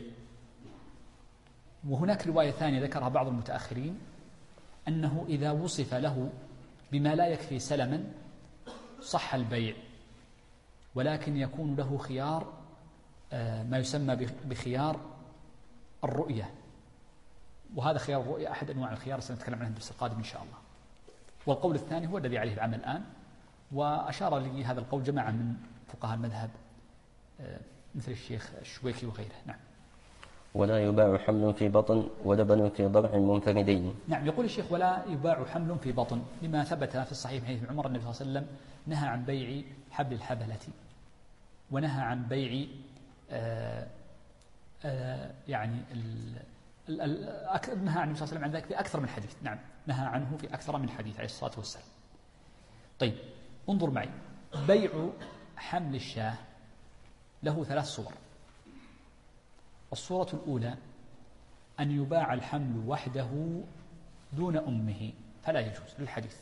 وهناك رواية ثانية ذكرها بعض المتأخرين، أنه إذا وصف له بما لا يكفي سلما صح البيع، ولكن يكون له خيار، ما يسمى بخيار الرؤية. وهذا خيار الرؤية أحد أنواع الخيار، سنتكلم عنه الدرس القادم إن شاء الله. والقول الثاني هو الذي عليه العمل الآن، وأشار لي هذا القول جماعة من فقهاء المذهب مثل الشيخ الشويكي وغيره. نعم. ولا يباع حمل في بطن ولبن في ضرع منفردين. نعم، يقول الشيخ: ولا يباع حمل في بطن، لما ثبت في الصحيح من حديث عمر النبي صلى الله عليه وسلم نهى عن بيع حبل الحبلة، ونهى عن بيع يعني نهى عن النبي صلى الله عليه وسلم عن ذلك في أكثر من حديث. نعم، نهى عنه في أكثر من حديث عليه الصلاة والسلام. طيب، انظر معي. بيع حمل الشاة له 3 صور. الصورة الأولى أن يباع الحمل وحده دون أمه، فلا يجوز للحديث.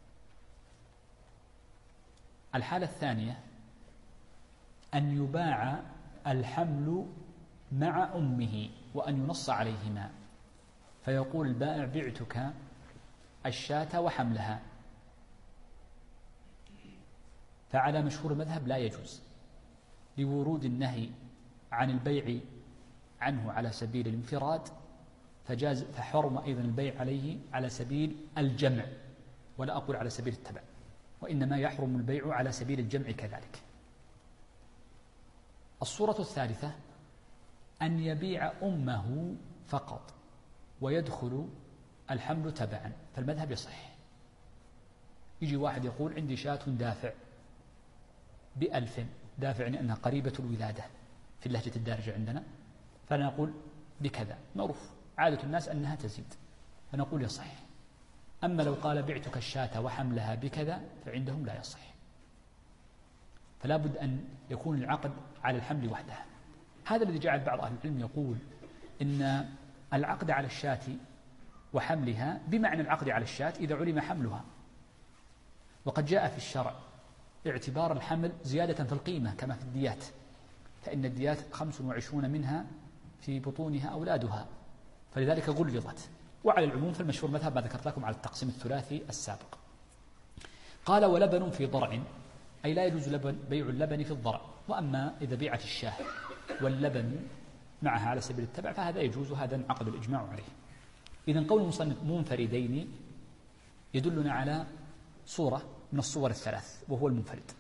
الحالة الثانية أن يباع الحمل مع أمه وأن ينص عليهما، فيقول البائع: بعتك الشاة وحملها. فعلى مشهور المذهب لا يجوز، لورود النهي عن البيع عنه على سبيل الانفراد، فحرم أيضا البيع عليه على سبيل الجمع، ولا أقول على سبيل التبع، وإنما يحرم البيع على سبيل الجمع كذلك. الصورة الثالثة أن يبيع أمه فقط ويدخل الحمل تبعا، فالمذهب يصح. يجي واحد يقول عندي شاة دافع ب1000، دافع يعني أنها قريبة الولادة في اللهجة الدارجة عندنا، فنقول بكذا، معروف عادة الناس أنها تزيد، فنقول يصح. أما لو قال بعتك الشاة وحملها بكذا فعندهم لا يصح، فلا بد أن يكون العقد على الحمل وحدها. هذا الذي جعل بعض أهل العلم يقول إن العقد على الشاة وحملها بمعنى العقد على الشاة إذا علم حملها، وقد جاء في الشرع اعتبار الحمل زيادة في القيمة كما في الديات، فإن الديات 25 منها في بطونها أولادها، فلذلك غلظت. وعلى العموم فالمشهور مذهب ما ذكرت لكم على التقسيم الثلاثي السابق. قال ولبن في ضرع، أي لا يجوز بيع اللبن في الضرع. وأما إذا بيعت الشاة واللبن معها على سبيل التبع فهذا يجوز، هذا انعقد الإجماع عليه. إذن قول المصنف منفردين يدلنا على صورة من الصور الثلاث وهو المنفرد،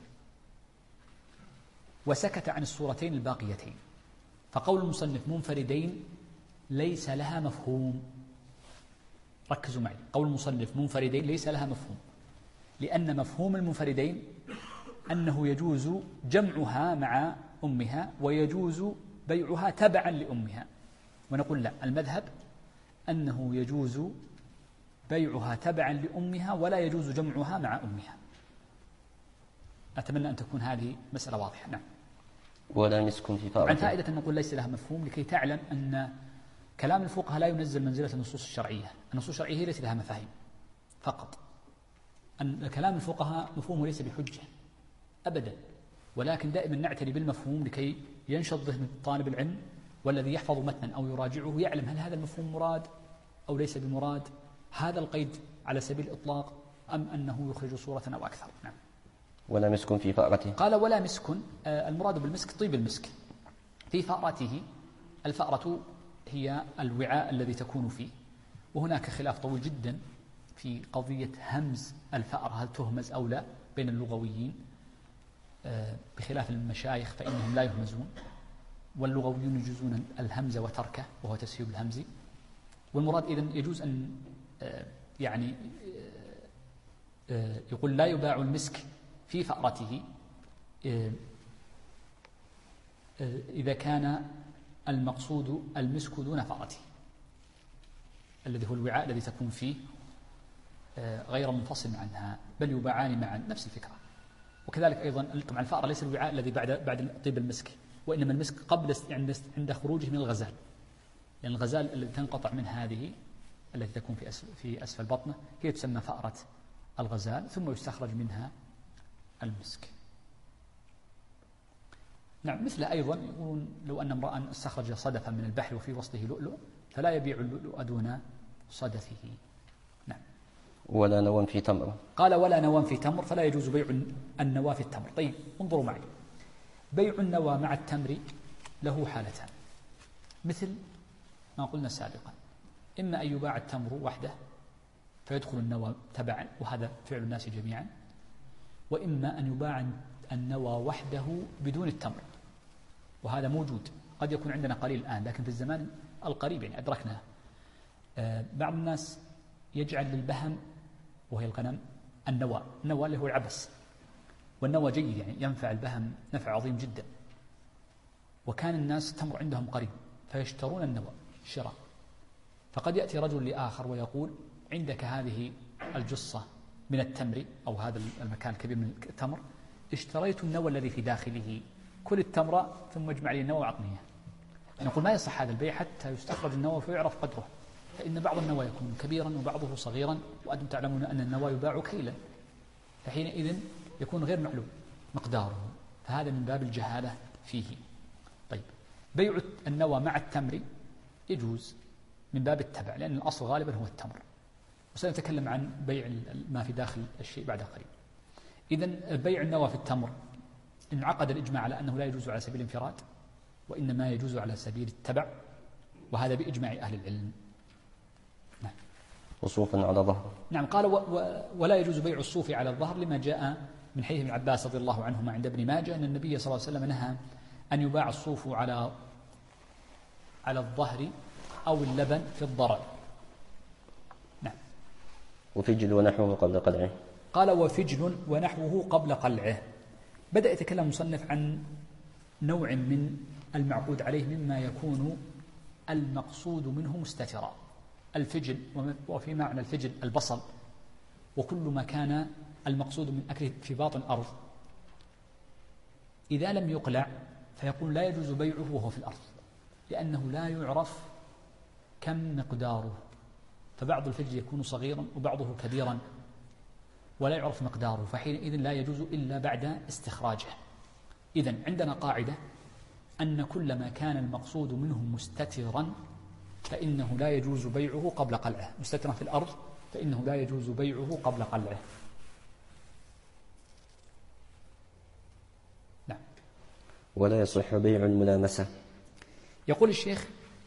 وسكت عن الصورتين الباقيتين. فقول المصنف منفردين ليس لها مفهوم، ركزوا معي، قول المصنف منفردين ليس لها مفهوم، لأن مفهوم المنفردين أنه يجوز جمعها مع أمها ويجوز بيعها تبعا لأمها، ونقول لا، المذهب أنه يجوز بيعها تبعا لأمها ولا يجوز جمعها مع أمها. أتمنى أن تكون هذه مسألة واضحة. نعم. ولا مسك في فأرة. عن فائدة أن نقول ليس لها مفهوم لكي تعلم أن كلام الفقهاء لا ينزل منزلة النصوص الشرعية. النصوص الشرعية هي ليس لها مفاهيم فقط، أن كلام الفقهاء مفهومه ليس بحجة أبدا، ولكن دائما نعتني بالمفهوم لكي ينشط ذهن طالب العلم والذي يحفظ متنا أو يراجعه يعلم هل هذا المفهوم مراد أو ليس بمراد، هذا القيد على سبيل الإطلاق أم أنه يخرج صورة أو أكثر. نعم. ولا مسك في فأرته. قال ولا مسك، المراد بالمسك طيب المسك في فأرته. الفأرة هي الوعاء الذي تكون فيه، وهناك خلاف طويل جدا في قضية همز الفأرة، هل تهمز أو لا بين اللغويين، بخلاف المشايخ فإنهم لا يهمزون، واللغويون يجوزون الهمز وتركه وهو تسهيل الهمز. والمراد إذن يجوز أن يعني يقول لا يباع المسك في فأرته إذا كان المقصود المسك دون فأرته، الذي هو الوعاء الذي تكون فيه غير منفصل عنها، بل يباعان معا، نفس الفكرة. وكذلك أيضا طبعا الفأرة ليس الوعاء الذي بعد طيب المسك، وإنما المسك قبل عند خروجه من الغزال، لأن الغزال الذي تنقطع من هذه التي تكون في أسفل بطنه هي تسمى فأرة الغزال، ثم يستخرج منها المسك. نعم. مثل أيضا يقولون لو أن امرأ استخرج صدفا من البحر وفي وسطه لؤلؤ فلا يبيع اللؤلؤ دون صدفه. نعم. ولا نوى في تمر. قال ولا نوى في تمر، فلا يجوز بيع النوى في التمر. طيب انظروا معي، بيع النوى مع التمر له حالتان مثل ما قلنا سابقا، إما أن يباع التمر وحده فيدخل النوى تبعا، وهذا فعل الناس جميعا، وإما أن يباع النوى وحده بدون التمر، وهذا موجود، قد يكون عندنا قليل الآن لكن في الزمان القريب يعني أدركناه. بعض الناس يجعل للبهم وهي الغنم النوى اللي هو العبس، والنوى جيد يعني ينفع البهم نفع عظيم جدا، وكان الناس التمر عندهم قريب فيشترون النوى شراء، فقد يأتي رجل لآخر ويقول عندك هذه الجصة من التمر أو هذا المكان الكبير من التمر، اشتريت النوى الذي في داخله، كل التمر ثم اجمع لي النوى وأعطني إياه. نقول ما يصح هذا البيع حتى يستخرج النوى فيعرف قدره، فإن بعض النوى يكون كبيرا وبعضه صغيرا، وأنتم تعلمون أن النوى يباع كيلا، فحينئذ يكون غير معلوم مقداره، فهذا من باب الجهالة فيه. طيب بيع النوى مع التمر يجوز من باب التبع، لأن الأصل غالبا هو التمر، وسنتكلم عن بيع ما في داخل الشيء بعد قليل. إذن بيع النوى في التمر انعقد الإجماع على أنه لا يجوز على سبيل الانفراد، وإنما يجوز على سبيل التبع، وهذا بإجماع أهل العلم. نعم. وصوفا على ظهر. نعم. قال ولا يجوز بيع الصوف على الظهر، لما جاء من حديث ابن عباس رضي الله عنهما عند ابن ماجه أن النبي صلى الله عليه وسلم نهى أن يباع الصوف على الظهر أو اللبن في الضرع، وفجل ونحوه قبل قلعه. قال وفجل ونحوه قبل قلعه. بدأ يتكلم المصنف عن نوع من المعقود عليه مما يكون المقصود منه مستترا. الفجل، وفي معنى الفجل البصل، وكل ما كان المقصود من أكله في باطن الأرض إذا لم يقلع فيقول لا يجوز بيعه وهو في الأرض، لأنه لا يعرف كم مقداره، فبعض الفجل يكون صغيرا وبعضه كبيرا ولا يعرف مقداره، فحينئذ لا يجوز إلا بعد استخراجه. إذن عندنا قاعدة أن كل ما كان المقصود منه مستترا فإنه لا يجوز بيعه قبل قلعه، مستترا في الأرض فإنه لا يجوز بيعه قبل قلعه. نعم. ولا يصح بيع الملامسة. يقول الشيخ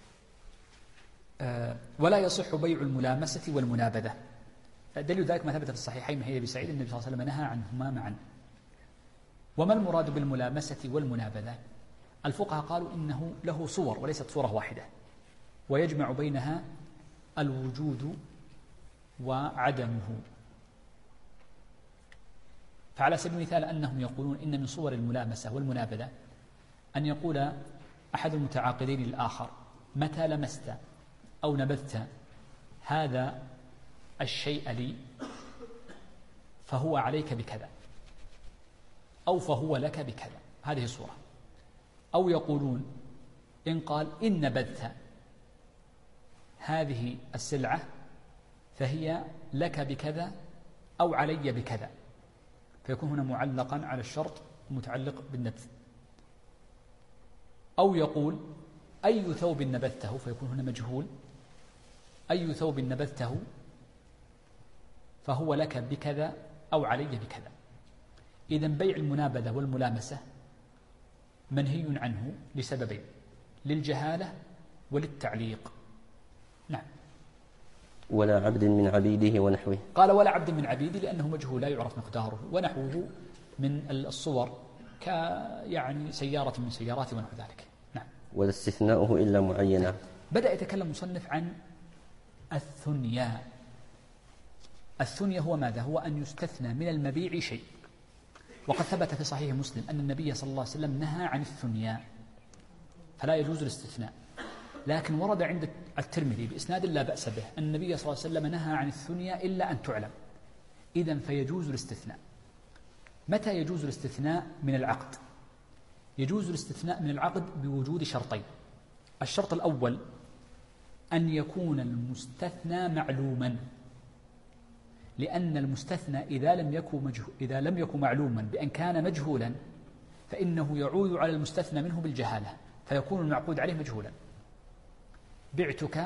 ولا يصح بيع الملامسة والمنابذة. دليل ذلك ما ثبت في الصحيحين من حديث أبي سعيد النبي صلى الله عليه وسلم نهى عنهما معا. وما المراد بالملامسة والمنابذة؟ الفقهاء قالوا إنه له صور وليست صورة واحدة، ويجمع بينها الوجود وعدمه. فعلى سبيل المثال أنهم يقولون إن من صور الملامسة والمنابذة أن يقول أحد المتعاقدين للآخر متى لمست أو نبذت هذا الشيء لي فهو عليك بكذا، أو فهو لك بكذا، هذه صورة. أو يقولون إن قال إن نبذت هذه السلعة فهي لك بكذا أو علي بكذا، فيكون هنا معلقا على الشرط متعلق بالنبذ. أو يقول أي ثوب نبذته، فيكون هنا مجهول، أي ثوب نبذته فهو لك بكذا أو علي بكذا. إذن بيع المنابذة والملامسة منهي عنه لسببين: للجهالة وللتعليق. نعم. ولا عبد من عبيده ونحوه. قال ولا عبد من عبيده لأنه مجهول لا يعرف مقداره، ونحوه من الصور يعني سيارة من سيارات ونحو ذلك. نعم. ولا استثناؤه إلا معينا. بدأ يتكلم مصنف عن الثنيا. الثنيا هو ماذا؟ هو أن يستثنى من المبيع شيء، وقد ثبت في صحيح مسلم أن النبي صلى الله عليه وسلم نهى عن الثنيا، فلا يجوز الاستثناء. لكن ورد عند الترمذي بإسناد لا بأس به أن النبي صلى الله عليه وسلم نهى عن الثنيا إلا أن تعلم. إذن فيجوز الاستثناء. متى يجوز الاستثناء من العقد؟ يجوز الاستثناء من العقد بوجود شرطين. الشرط الأول أن يكون المستثنى معلوما، لأن المستثنى إذا لم يكن معلوما بأن كان مجهولا فإنه يعود على المستثنى منه بالجهالة، فيكون المعقود عليه مجهولا. بعتك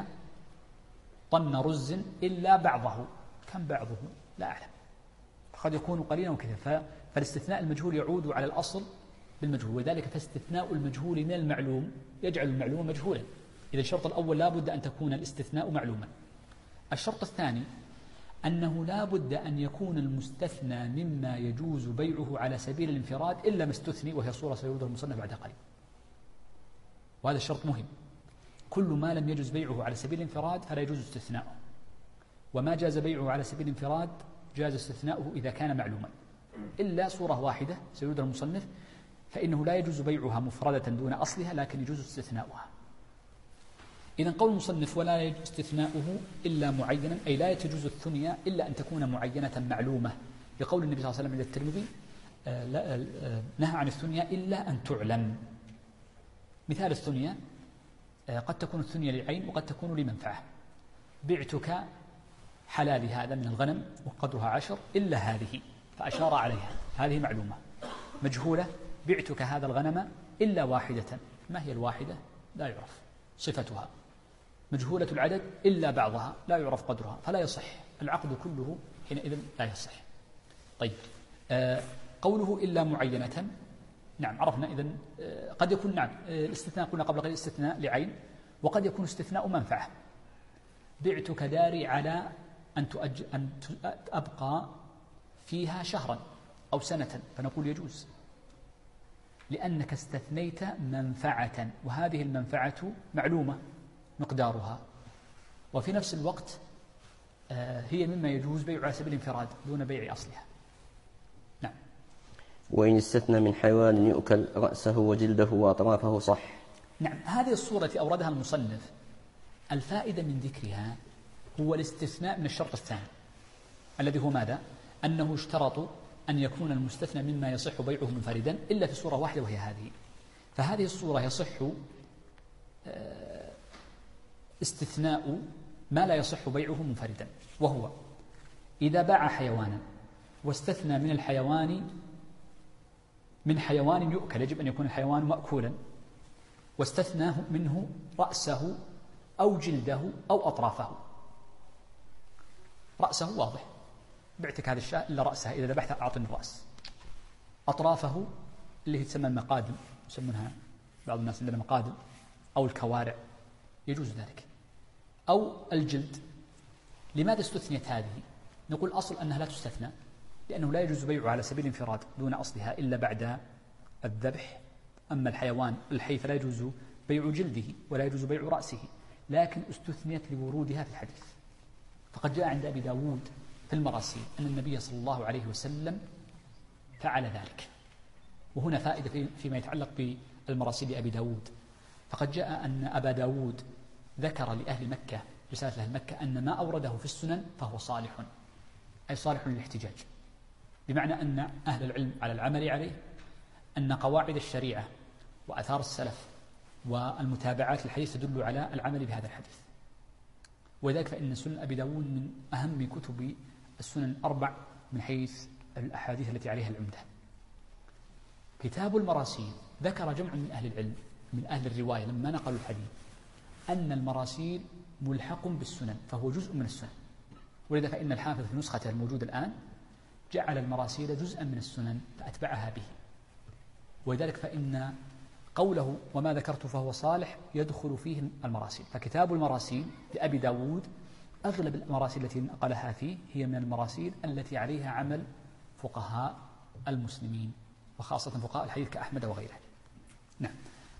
طن رز إلا بعضه، كم بعضه؟ لا أعلم، قد يكون قليلا وكذا، فالاستثناء المجهول يعود على الأصل بالمجهول، وذلك فاستثناء المجهول من المعلوم يجعل المعلوم مجهولا. إذا الشرط الأول لا بد أن تكون الاستثناء معلوما. الشرط الثاني أنه لا بد أن يكون المستثنى مما يجوز بيعه على سبيل الانفراد إلا ما استثني، وهي صورة سيوردها المصنف بعد قليل، وهذا الشرط مهم. كل ما لم يجوز بيعه على سبيل الانفراد فلا يجوز استثناؤه، وما جاز بيعه على سبيل الانفراد جاز استثناؤه إذا كان معلوما، إلا صورة واحدة سيوردها المصنف فإنه لا يجوز بيعها مفردة دون أصلها، لكن يجوز استثناؤها. إذن قول المصنف ولا يجوز استثناؤه إلا معينا، أي لا تجوز الثنيا إلا أن تكون معينة معلومة، لقول النبي صلى الله عليه وسلم عند الترمذي نهى عن الثنيا إلا أن تعلم. مثال الثنيا قد تكون الثنيا لعين وقد تكون لمنفعة. بعتك حلالي هذا من الغنم وقدرها 10 إلا هذه، فأشار عليها، هذه معلومة. مجهولة بعتك هذا الغنم إلا واحدة، ما هي الواحدة؟ لا يعرف صفتها. مجهولة العدد إلا بعضها، لا يعرف قدرها، فلا يصح العقد كله حينئذ، لا يصح. طيب قوله إلا معينة، نعم عرفنا. إذن قد يكون نعم الاستثناء قلنا قبل قليل استثناء لعين، وقد يكون استثناء منفعة. بعتك داري على أن أبقى فيها شهرا أو سنة، فنقول يجوز، لأنك استثنيت منفعة، وهذه المنفعة معلومة مقدارها، وفي نفس الوقت هي مما يجوز بيع على سبيل الانفراد دون بيع أصلها. نعم. وإن استثنى من حيوان يؤكل رأسه وجلده وأطرافه صح. نعم. هذه الصورة التي أوردها المصنف الفائدة من ذكرها هو الاستثناء من الشرط الثاني الذي هو ماذا؟ أنه اشترطوا أن يكون المستثنى مما يصح بيعه منفردا إلا في صورة واحدة وهي هذه. فهذه الصورة يصح استثناء ما لا يصح بيعه منفردا، وهو إذا باع حيوانا واستثنى من الحيوان من حيوان يؤكل، يجب أن يكون الحيوان مأكولا، واستثناه منه رأسه أو جلده أو أطرافه. رأسه واضح، بعتك هذا الشاة إلا رأسها، إذا ذبحتها أعطني الرأس. أطرافه اللي هي تسمى المقادم، يسمونها بعض الناس عندنا مقادم، أو الكوارع، يجوز ذلك، أو الجلد. لماذا استثنيت هذه؟ نقول أصل أنها لا تستثنى لأنه لا يجوز بيعها على سبيل الانفراد دون أصلها إلا بعد الذبح. أما الحيوان الحي فلا يجوز بيع جلده ولا يجوز بيع رأسه، لكن استثنيت لورودها في الحديث. فقد جاء عند أبي داود في المراسيل أن النبي صلى الله عليه وسلم فعل ذلك. وهنا فائدة فيما يتعلق بالمراسيل أبي داود. فقد جاء أن أبا داود ذكر لأهل مكة، رسالة أهل مكة، أن ما أورده في السنن فهو صالح، أي صالح للاحتجاج، بمعنى أن أهل العلم على العمل عليه، أن قواعد الشريعة وأثار السلف والمتابعات للحديث تدل على العمل بهذا الحديث. ولذلك فإن سنن أبي داود من أهم كتب السنن الأربع من حيث الأحاديث التي عليها العمدة. كتاب المراسيل ذكر جمع من أهل العلم من أهل الرواية لما نقلوا الحديث أن المراسيل ملحق بالسنن، فهو جزء من السنن. ولذا فإن الحافظ في نسخته الموجودة الآن جعل المراسيل جزءا من السنن فأتبعها به. ولذلك فإن قوله وما ذكرت فهو صالح يدخل فيه المراسيل. فكتاب المراسيل لأبي داود أغلب المراسيل التي نقلها فيه هي من المراسيل التي عليها عمل فقهاء المسلمين، وخاصة فقهاء الحديث كأحمد وغيره. نعم.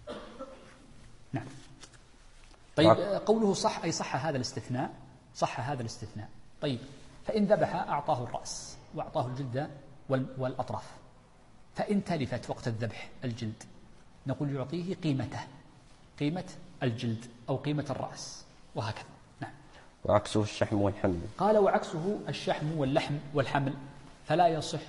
نعم. طيب، قوله صح أي صح هذا الاستثناء، صح هذا الاستثناء. طيب، فإن ذبح أعطاه الرأس وأعطاه الجلد والأطراف، فإن تلفت وقت الذبح الجلد نقول يعطيه قيمته، قيمة الجلد أو قيمة الرأس، وهكذا. نعم. وعكسه الشحم والحمل. قال وعكسه الشحم واللحم والحمل فلا يصح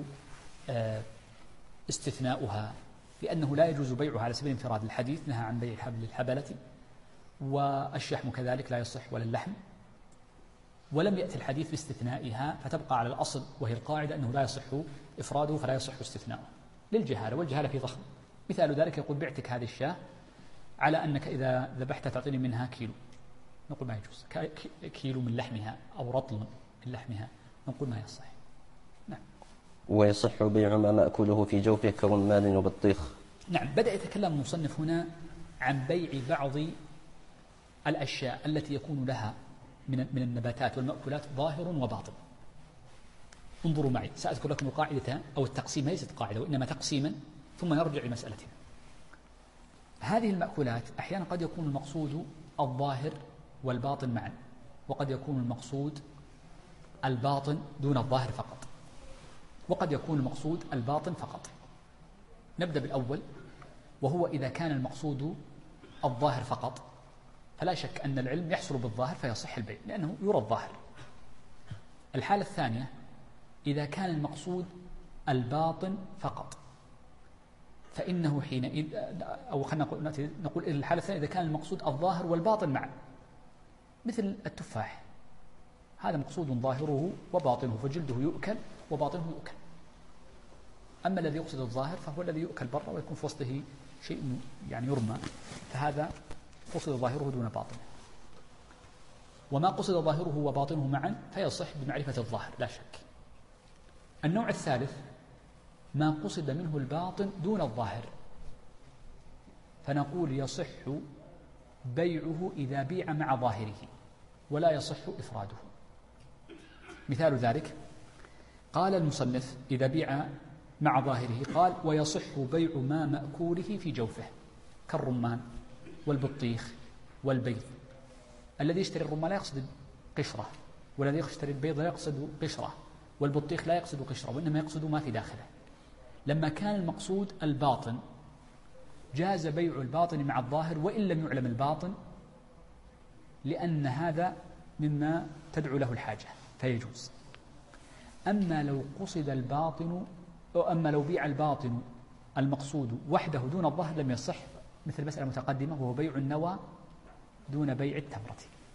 استثناؤها، لأنه لا يجوز بيعها على سبيل الانفراد. الحديث نهى عن بيع حبل الحبلة، والشحم كذلك لا يصح ولا اللحم، ولم يأتي الحديث باستثنائها، فتبقى على الأصل وهي القاعدة أنه لا يصح إفراده فلا يصح استثناؤه للجهالة، والجهالة في ضخم. مثال ذلك يقول بعتك هذه الشاة على أنك إذا ذبحت تعطيني منها كيلو، نقول ما يجوز، كيلو من لحمها أو رطل من لحمها، نقول ما يصح. نعم. ويصح بيع ما مأكله في جوفه كرمان وبطيخ. نعم. بدأ يتكلم المصنف هنا عن بيع بعض الأشياء التي يكون لها من النباتات والمأكولات ظاهر وباطن. انظروا معي، سأذكر لكم القاعدة أو التقسيم، ليست قاعدة وإنما تقسيما، ثم نرجع لمسألتنا. هذه المأكولات أحيانا قد يكون المقصود الظاهر والباطن معا، وقد يكون المقصود الباطن دون الظاهر فقط، وقد يكون المقصود الباطن فقط. نبدأ بالأول، وهو إذا كان المقصود الظاهر فقط فلا شك أن العلم يحصل بالظاهر فيصح البيع لأنه يرى الظاهر. الحالة الثانية إذا كان المقصود الباطن فقط فإنه حينئذ، أو خلينا نقول الحالة الثانية إذا كان المقصود الظاهر والباطن معا، مثل التفاح، هذا مقصود ظاهره وباطنه فجلده يؤكل وباطنه يؤكل. أما الذي يقصد الظاهر فهو الذي يؤكل برا ويكون في وسطه شيء يعني يرمى، فهذا قصد ظاهره دون باطنه. وما قصد ظاهره وباطنه معا فيصح بمعرفة الظاهر لا شك. النوع الثالث ما قصد منه الباطن دون الظاهر، فنقول يصح بيعه إذا بيع مع ظاهره ولا يصح إفراده. مثال ذلك قال المصنف إذا بيع مع ظاهره قال ويصح بيع ما مأكوله في جوفه كالرمان والبطيخ والبيض. الذي يشتري الرمان لا يقصد قشرة والذي يشتري البيض لا يقصد قشرة، والبطيخ لا يقصد قشرة، وإنما يقصد ما في داخله. لما كان المقصود الباطن جاز بيع الباطن مع الظاهر وإن لم يعلم الباطن، لأن هذا مما تدعو له الحاجة فيجوز. أما لو قصد الباطن، أو أما لو بيع الباطن المقصود وحده دون الظهر لم يصح، مثل المسألة المتقدمة وهو بيع النوى دون بيع التمرة.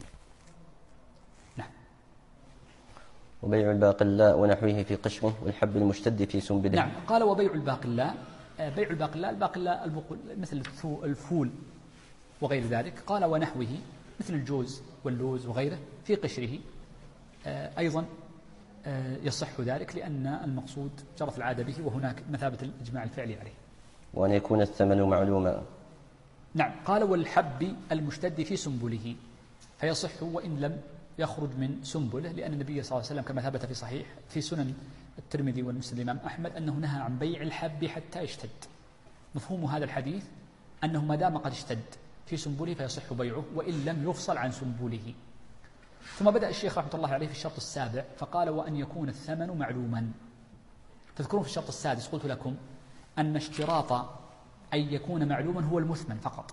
نعم. وبيع الباقلاء ونحوه في قشره والحب المشتد في سنبله. نعم. قال وبيع الباقلاء، بيع الباقلاء مثل الفول وغير ذلك. قال ونحوه مثل الجوز واللوز وغيره في قشره أيضا يصح ذلك، لأن المقصود جرت العادة به، وهناك مثابة الإجماع الفعلي عليه. وأن يكون الثمن معلوما. نعم. قال والحب المشتد في سنبله، فيصح وإن لم يخرج من سنبله، لأن النبي صلى الله عليه وسلم كما ثبت في صحيح في سنن الترمذي والمسند الإمام أحمد أنه نهى عن بيع الحب حتى يشتد. مفهوم هذا الحديث أنه ما دام قد اشتد في سنبله فيصح بيعه وإن لم يفصل عن سنبله. ثم بدأ الشيخ رحمة الله عليه في الشرط السابع فقال وأن يكون الثمن معلوما. تذكرون في الشرط السادس قلت لكم أن اشتراط أن يكون معلوما هو المثمن فقط،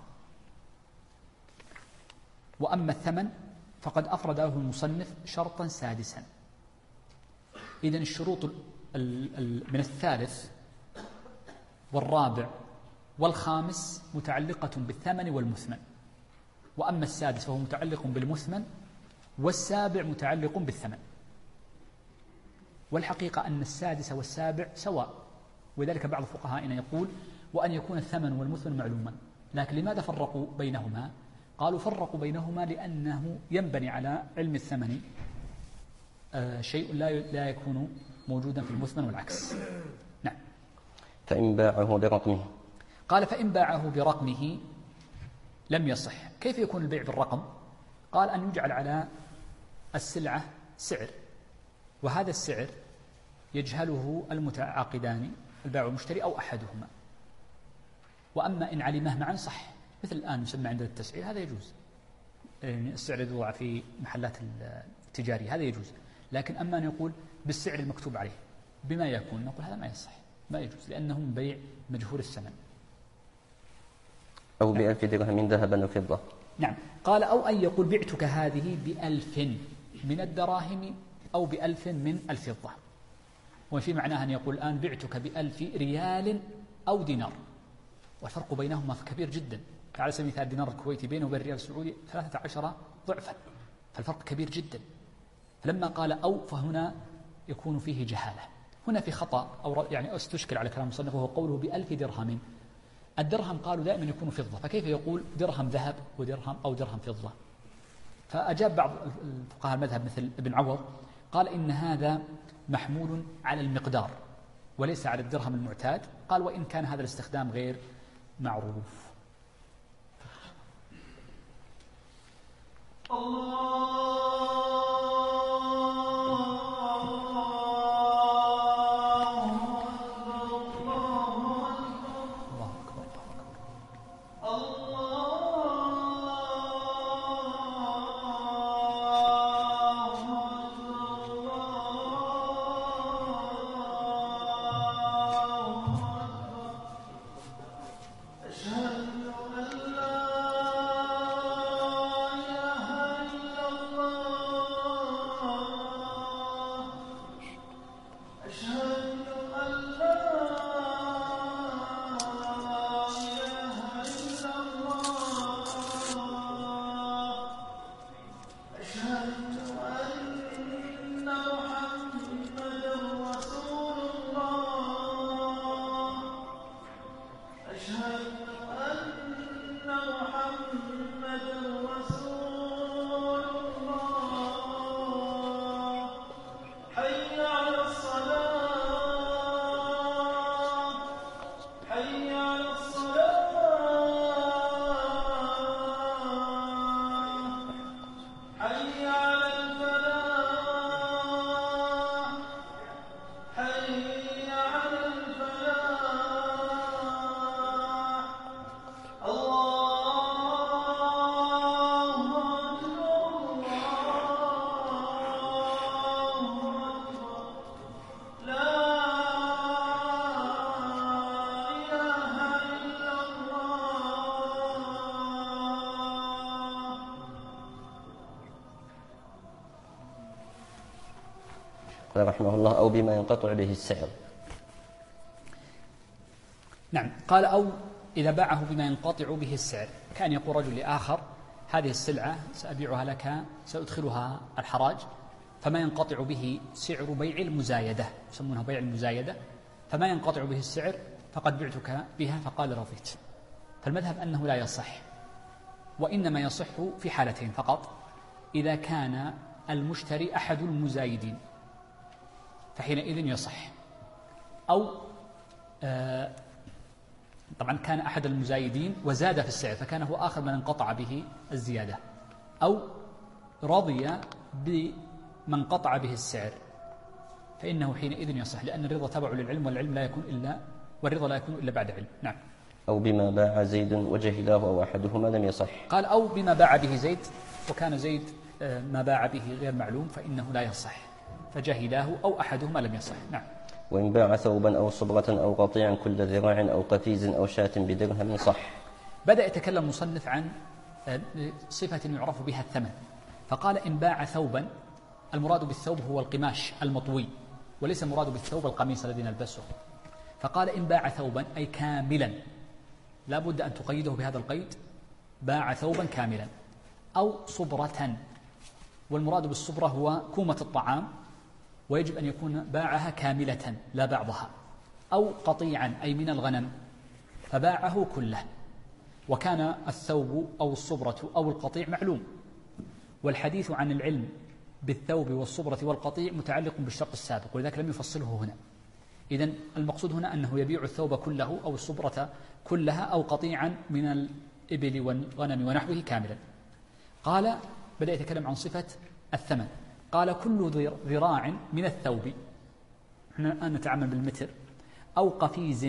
وأما الثمن فقد أفرد له المصنف شرطا سادسا. إذن الشروط من الثالث والرابع والخامس متعلقة بالثمن والمثمن، وأما السادس فهو متعلق بالمثمن، والسابع متعلق بالثمن. والحقيقة أن السادس والسابع سواء، وذلك بعض فقهائنا يقول وأن يكون الثمن والمثمن معلوما. لكن لماذا فرقوا بينهما؟ قالوا فرقوا بينهما لأنه ينبني على علم الثمن شيء لا يكون موجودا في المثمن والعكس. نعم. فإن باعه برقمه. قال فإن باعه برقمه لم يصح. كيف يكون البيع بالرقم؟ قال أن يجعل على السلعة سعر، وهذا السعر يجهله المتعاقدان البائع والمشتري أو أحدهما. وأما إن علمه معا صح، مثل الآن يسمى عند التسعير هذا يجوز، يعني السعر يوضع في محلات التجارية هذا يجوز. لكن أما أن يقول بالسعر المكتوب عليه بما يكون، نقول هذا ما يصح، ما يجوز، لأنه بيع مجهول الثمن. أو ب1000 درهم ذهبا وفضة. نعم. قال أو أن يقول بعتك هذه ب1000 من الدراهم أو ب1000 من الفضة. وفي معناها أن يقول الآن بعتك ب1000 ريال أو دينار، والفرق بينهما كبير جدا. على سبيل المثال الدينار الكويتي بينه وبين الريال السعودي 13 ضعفا، فالفرق كبير جدا. فلما قال أو فهنا يكون فيه جهالة، هنا في خطأ أو يعني استشكل على كلام المصنف، وهو قوله ب1000 درهم. الدرهم قالوا دائما يكون فضة، فكيف يقول درهم ذهب ودرهم أو درهم فضة؟ فأجاب بعض الفقهاء المذهب مثل ابن عوض قال إن هذا محمول على المقدار وليس على الدرهم المعتاد. قال وإن كان هذا الاستخدام غير معروف. أشهد أن لا إله إلا الله قال رحمه الله: أو بما ينقطع به السعر. نعم. قال: أو إذا باعه بما ينقطع به السعر، كان يقول رجل لآخر: هذه السلعة سأبيعها لك، سأدخلها الحراج، فما ينقطع به سعر بيع المزايدة، يسمونها بيع المزايدة، فما ينقطع به السعر فقد بعتك بها، فقال: رضيت. فالمذهب أنه لا يصح، وإنما يصح في حالتين فقط: إذا كان المشتري أحد المزايدين فحينئذ يصح، أو طبعا كان أحد المزايدين وزاد في السعر فكان هو آخر من انقطع به الزيادة، أو رضي بمن قطع به السعر، فإنه حينئذ يصح، لأن الرضا تبع للعلم، والرضا لا يكون إلا بعد علم. نعم. أو بما باع زيد وجهله أو أحدهما لم يصح. قال: أو بما باع به زيد، وكان زيد ما باع به غير معلوم فإنه لا يصح، فجهلاه أو أحدهما لم يصح. نعم. وإن باع ثوبا أو صبرة أو قطيعا كل ذراع أو قفيز أو شاة بدرهم صح. بدأ يتكلم مصنف عن صفة يعرف بها الثمن، فقال: إن باع ثوبا، المراد بالثوب هو القماش المطوي، وليس المراد بالثوب القميص الذي نلبسه. فقال: إن باع ثوبا أي كاملا، لا بد أن تقيده بهذا القيد: باع ثوبا كاملا، أو صبرة، والمراد بالصبرة هو كومة الطعام، ويجب أن يكون باعها كاملة لا بعضها، أو قطيعا أي من الغنم فباعه كله، وكان الثوب أو الصبرة أو القطيع معلوم، والحديث عن العلم بالثوب والصبرة والقطيع متعلق بالشرط السابق، ولذلك لم يفصله هنا. إذن المقصود هنا أنه يبيع الثوب كله أو الصبرة كلها أو قطيعا من الإبل والغنم ونحوه كاملا. قال: بدأ يتكلم عن صفة الثمن، قال: كل ذراع من الثوب، احنا الآن نتعامل بالمتر، أو قفيز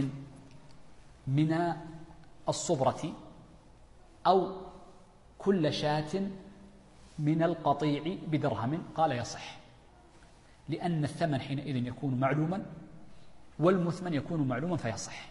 من الصبرة، أو كل شاة من القطيع بدرهم، قال: يصح، لأن الثمن حينئذ يكون معلوما والمثمن يكون معلوما فيصح.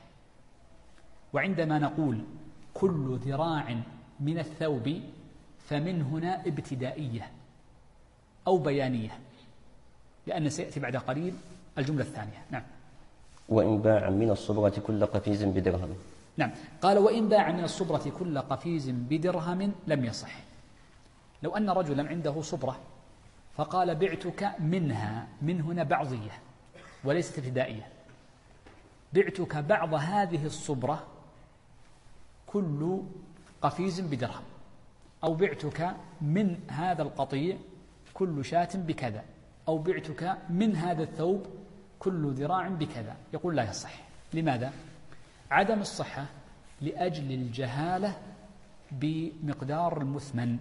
وعندما نقول كل ذراع من الثوب فمن هنا ابتدائية أو بيانية، لأن سيأتي بعد قليل الجملة الثانية. نعم. وإن باع من الصبرة كل قفيز بدرهم. نعم. قال: وإن باع من الصبرة كل قفيز بدرهم لم يصح. لو أن رجلا عنده صبرة فقال: بعتك منها، من هنا بعضية وليست ابتدائية، بعتك بعض هذه الصبرة كل قفيز بدرهم، أو بعتك من هذا القطيع كل شاة بكذا، أو بعتك من هذا الثوب كل ذراع بكذا، يقول: لا يصح. لماذا؟ عدم الصحة لأجل الجهالة بمقدار المثمن،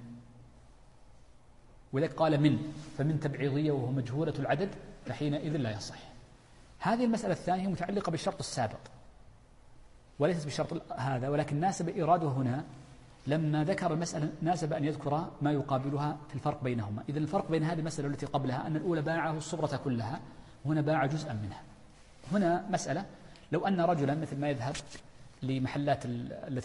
ولذلك قال: فمن تبعيضية وهو مجهولة العدد فحينئذ لا يصح. هذه المسألة الثانية متعلقة بالشرط السابق وليست بالشرط هذا، ولكن ناسب إراده هنا لما ذكر المسألة ناسب أن يذكر ما يقابلها في الفرق بينهما. إذن الفرق بين هذه المسألة التي قبلها أن الأولى باعه الصبرة كلها، وهنا باع جزءا منها. هنا مسألة: لو أن رجلا مثل ما يذهب لمحلات التي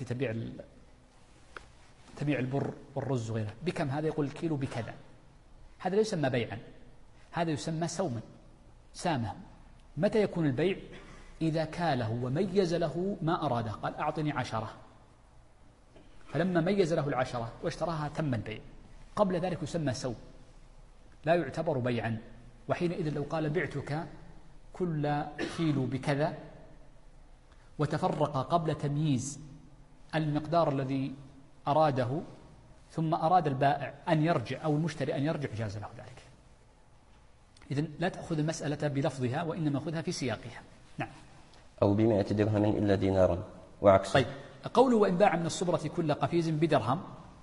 تبيع البر والرز وغيره، بكم هذا؟ يقول الكيلو بكذا، هذا لا يسمى بيعا، هذا يسمى سوما، سامه. متى يكون البيع؟ إذا كاله وميز له ما أراده، قال: أعطني 10، فلما ميز له 10 واشتراها تم البيع. قبل ذلك يسمى سوم، لا يعتبر بيعا. وحينئذ لو قال: بعتك كل كيلو بكذا، وتفرق قبل تمييز المقدار الذي أراده، ثم أراد البائع أن يرجع أو المشتري أن يرجع، جاز له ذلك. إذن لا تأخذ المسألة بلفظها، وإنما خذها في سياقها. نعم. أو ب100 درهم إلا دينارا وعكسه. طيب، قوله: وإن باع من الصبرة كل قفيز بدرهم،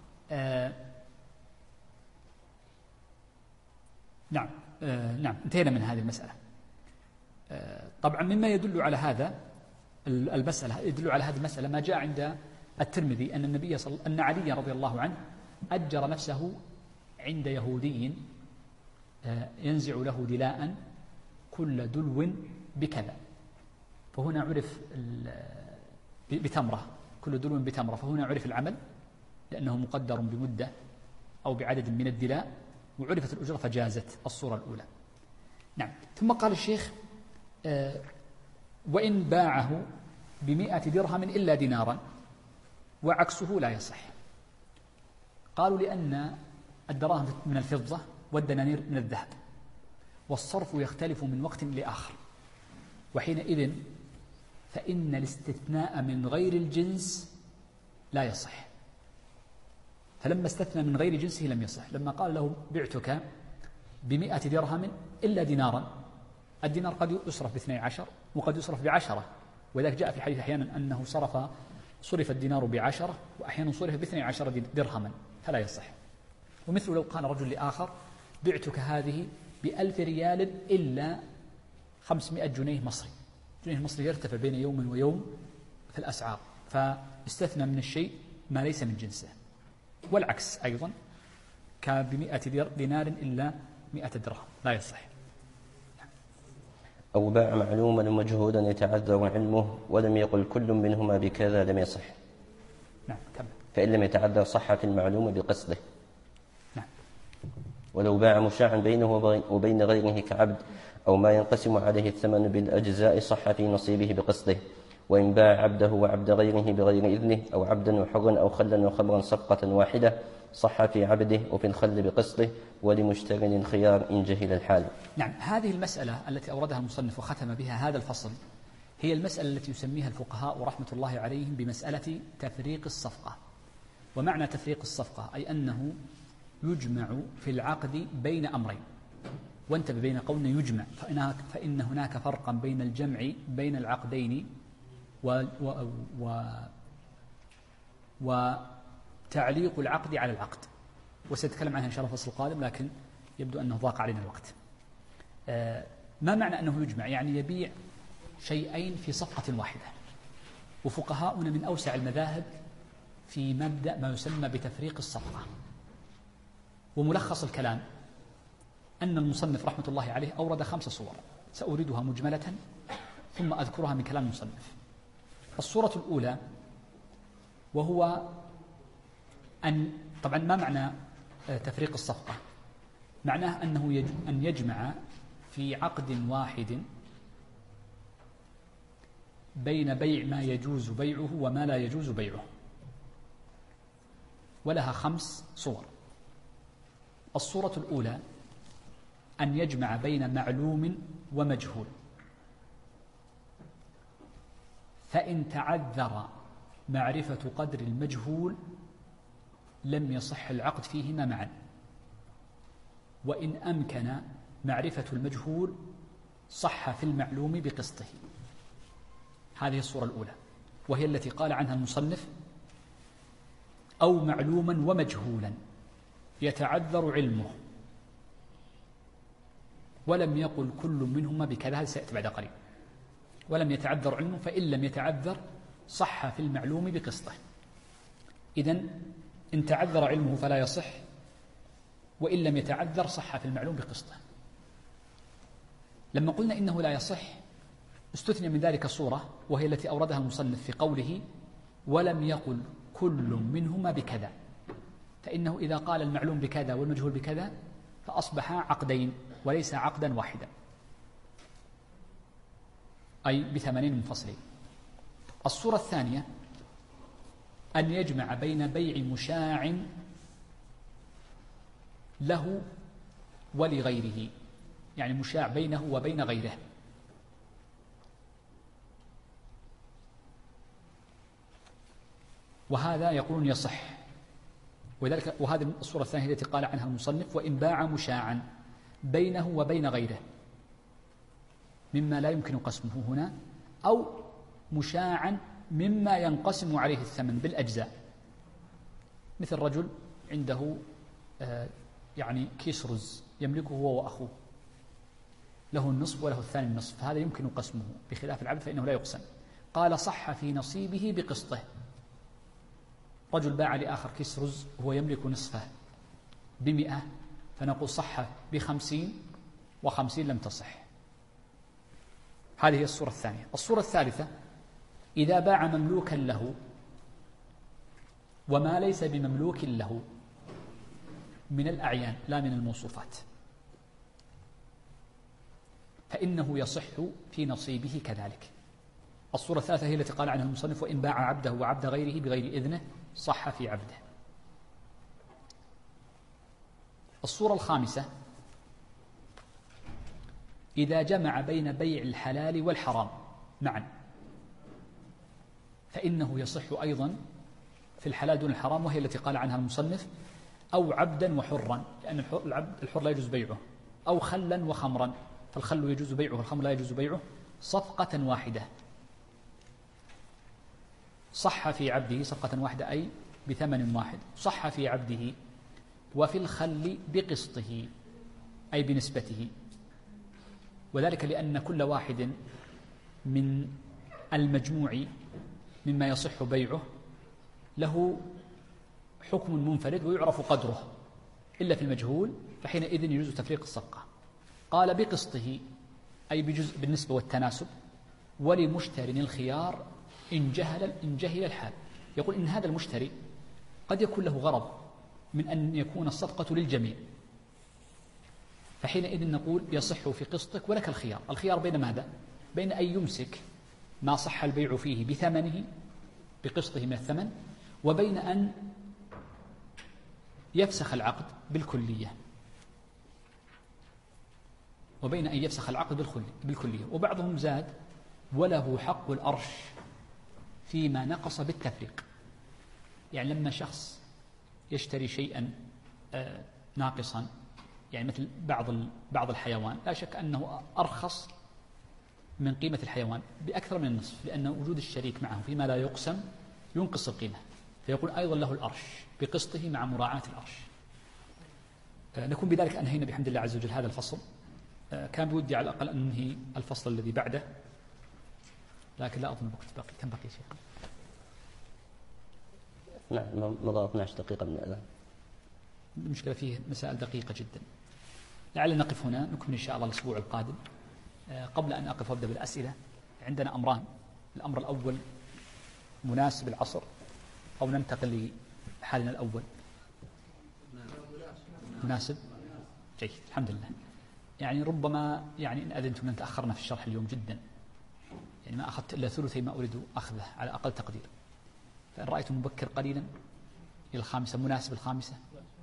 نعم نعم، انتهينا من هذه المسألة. طبعا مما يدل على هذا المسألة ما جاء عند الترمذي أن علي رضي الله عنه أجر نفسه عند يهودي ينزع له دلاء كل دلو بكذا، فهنا عرف بتمرة، كل دلو بتمرة، فهنا عرف العمل لأنه مقدر بمدة أو بعدد من الدلاء، وعرفت الأجرة فجازت الصورة الأولى. نعم. ثم قال الشيخ وإن باعه ب100 درهم إلا دينارا وعكسه لا يصح. قالوا لأن الدراهم من الفضة والدنانير من الذهب، والصرف يختلف من وقت لآخر، وحينئذ فإن الاستثناء من غير الجنس لا يصح. فلما استثنى من غير جنسه لم يصح. لما قال له بعتك ب100 درهم إلا دينارا، الدينار قد يصرف ب12 وقد يصرف ب10، وذلك جاء في الحديث أحيانا أنه صرف الدينار ب10 وأحيانا صرف ب12 درهما، فلا يصح. ومثل لو قال رجل لآخر بعتك هذه ب1000 ريال إلا 500 جنيه مصري. جنيه مصري يرتفع بين يوم ويوم في الأسعار، فاستثنى من الشيء ما ليس من جنسه. والعكس أيضا ب100 دينار إلا 100 درهم لا يصح. أو باع معلوما ومجهولا يتعذر علمه ولم يقل كل منهما بكذا لم يصح. نعم. كمل. فإن لم يتعذر صح في المعلوم بقصده. نعم. ولو باع مشاعا بينه وبين غيره كعبد أو ما ينقسم عليه الثمن بالأجزاء صح في نصيبه بقصده. وإن باع عبده وعبد غيره بغير إذنه أو عبدا وحرا أو خلا وخمرا صفقة واحدة صح في عبده وفي الخل بقصده، ولمشتر الخيار إن جهل الحال. نعم. هذه المسألة التي أوردها المصنف وختم بها هذا الفصل هي المسألة التي يسميها الفقهاء رحمة الله عليهم بمسألة تفريق الصفقة. ومعنى تفريق الصفقة أي أنه يجمع في العقد بين أمرين. وانتبه بين قولنا يجمع، فإن هناك فرقا بين الجمع بين العقدين وتعليق العقد على العقد، وسنتكلم عنها إن شاء الله في الفصل القادم، لكن يبدو أنه ضاق علينا الوقت. ما معنى أنه يجمع؟ يعني يبيع شيئين في صفقة واحدة. وفقهاؤنا من أوسع المذاهب في مبدأ ما يسمى بتفريق الصفقة. وملخص الكلام أن المصنف رحمة الله عليه أورد 5 صور سأوردها مجملة ثم أذكرها من كلام المصنف. الصورة الأولى وهو طبعا ما معنى تفريق الصفقة؟ معناه أنه أن يجمع في عقد واحد بين بيع ما يجوز بيعه وما لا يجوز بيعه، ولها 5 صور. الصورة الأولى أن يجمع بين معلوم ومجهول، فإن تعذر معرفة قدر المجهول لم يصح العقد فيهما معا، وإن أمكن معرفة المجهول صح في المعلوم بقسطه. هذه الصورة الأولى، وهي التي قال عنها المصنف أو معلوما ومجهولا يتعذر علمه، ولم يقل كل منهما بكذا، هذا سيأتي بعد قليل. ولم يتعذر علمه، فإن لم يتعذر صح في المعلوم بقسطه. إذن إن تعذر علمه فلا يصح، وإن لم يتعذر صح في المعلوم بقسطه. لما قلنا إنه لا يصح استثني من ذلك صورة، وهي التي أوردها المصنف في قوله ولم يقل كل منهما بكذا، فإنه إذا قال المعلوم بكذا والمجهول بكذا فأصبح عقدين وليس عقدا واحدا، أي بثمنين منفصلين. الصورة الثانية أن يجمع بين بيع مشاع له ولغيره، يعني مشاع بينه وبين غيره، وهذا يقولون يصح. وهذه الصورة الثانية التي قال عنها المصنف وإن باع مشاعا بينه وبين غيره مما لا يمكن قسمه هنا، أو مشاعا مما ينقسم عليه الثمن بالأجزاء، مثل رجل عنده يعني كيس رز يملكه هو وأخوه، له النصف وله الثاني النصف، فهذا يمكن قسمه، بخلاف العبد فإنه لا يقسم. قال صح في نصيبه بقسطه. رجل باع لآخر كيس رز وهو يملك نصفه ب100، فنقول صح ب50 و50 لم تصح. هذه هي الصورة الثانية. الصورة الثالثة إذا باع مملوكا له وما ليس بمملوك له من الأعيان لا من الموصوفات، فإنه يصح في نصيبه كذلك. الصورة الثالثة هي التي قال عنها المصنف: وإن باع عبده وعبد غيره بغير إذنه صح في عبده. الصورة الخامسة: إذا جمع بين بيع الحلال والحرام معا فإنه يصح أيضا في الحلال دون الحرام، وهي التي قال عنها المصنف: أو عبدا وحرا، لأن الحر لا يجوز بيعه، أو خلا وخمرا، فالخل يجوز بيعه والخمر لا يجوز بيعه، صفقة واحدة. صح في عبده صفقة واحدة أي بثمن واحد، صح في عبده. وفي الخل بقسطه أي بنسبته، وذلك لأن كل واحد من المجموع مما يصح بيعه له حكم منفرد ويعرف قدره إلا في المجهول، فحينئذ يجوز تفريق الصفقة. قال بقسطه أي بجزء بالنسبة والتناسب. ولمشتر الخيار إن جهل الحال. يقول إن هذا المشتري قد يكون له غرض من أن يكون الصفقة للجميع، فحينئذ نقول يصح في قسطك ولك الخيار. الخيار بين ماذا؟ بين أن يمسك ما صح البيع فيه بثمنه بقسطه من الثمن، وبين أن يفسخ العقد بالكلية، وبعضهم زاد: وله حق الأرش فيما نقص بالتفريق. يعني لما شخص يشتري شيئا ناقصا، يعني مثل بعض الحيوان، لا شك أنه أرخص من قيمة الحيوان بأكثر من النصف، لأن وجود الشريك معه فيما لا يقسم ينقص القيمة، فيقول أيضا له الأرش بقسطه مع مراعاة الأرش. نكون بذلك أنهينا بحمد الله عز وجل هذا الفصل. كان بودي على الأقل أن ننهي الفصل الذي بعده، لكن لا أظن الوقت باقي. كم بقي شيخ؟ نعم، مضى 12 دقيقة من الآن. المشكلة فيه مسائل دقيقة جدا. لعل نقف هنا، نكمل إن شاء الله الأسبوع القادم. قبل أن أقف وأبدأ بالأسئلة، عندنا أمران. الأمر الأول مناسب العصر أو ننتقل لحالنا الأول؟ مناسب؟ جيد، الحمد لله. يعني ربما إن أذنتم أن تأخرنا في الشرح اليوم جدا، يعني ما أخذت إلا ثلثي ما أريد أخذه على أقل تقدير، فإن رأيتم مبكر قليلا إلى 5 مناسب 5.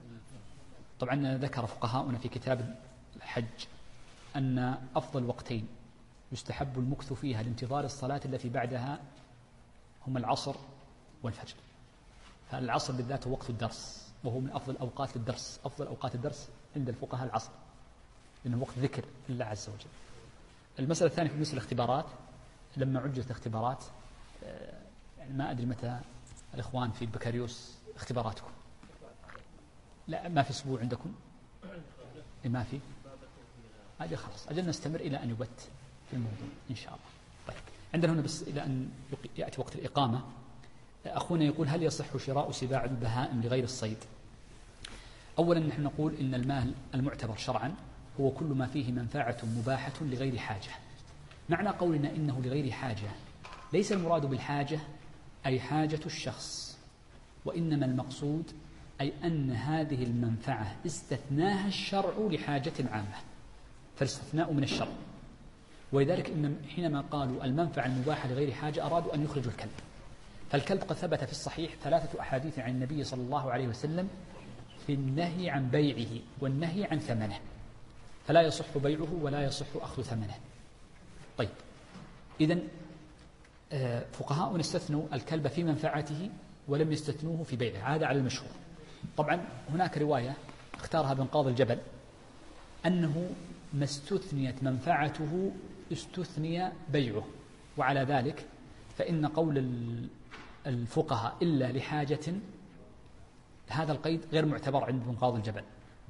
طبعا ذكر فقهاؤنا في كتاب الحج أن أفضل وقتين يستحب المكث فيها لانتظار الصلاة التي بعدها هما العصر والفجر. فالعصر بالذات هو وقت الدرس، وهو من أفضل أوقات الدرس. أفضل أوقات الدرس عند الفقهاء العصر، لأنه وقت ذكر الله عز وجل. المسألة الثانية في مثل الاختبارات، لما عجلت الاختبارات، يعني ما أدري متى الإخوان في البكالوريوس اختباراتكم؟ لا، ما في أسبوع عندكم؟ ما في؟ هذه خلاص، أجل نستمر إلى أن يبت في الموضوع إن شاء الله. طيب، عندنا هنا بس إلى أن يأتي وقت الإقامة. أخونا يقول: هل يصح شراء سباع البهائم لغير الصيد؟ أولا نحن نقول إن المال المعتبر شرعا هو كل ما فيه منفعة مباحة لغير حاجة. معنى قولنا إنه لغير حاجة ليس المراد بالحاجة أي حاجة الشخص، وإنما المقصود أي أن هذه المنفعة استثناها الشرع لحاجة عامة، فالاستثناء من الشرع. ولذلك إن حينما قالوا المنفعة المباحة لغير حاجة أرادوا أن يخرجوا الكلب. فالكلب قد ثبت في الصحيح 3 أحاديث عن النبي صلى الله عليه وسلم في النهي عن بيعه والنهي عن ثمنه، فلا يصح بيعه ولا يصح أخذ ثمنه. طيب، إذن فقهاؤنا استثنوا الكلب في منفعته ولم يستثنوه في بيعه، هذا على المشهور. طبعا هناك رواية اختارها ابن قاضي الجبل أنه ما استثنيت منفعته استثني بيعه، وعلى ذلك فإن قول الفقهاء إلا لحاجة هذا القيد غير معتبر عند ابن قاضي الجبل.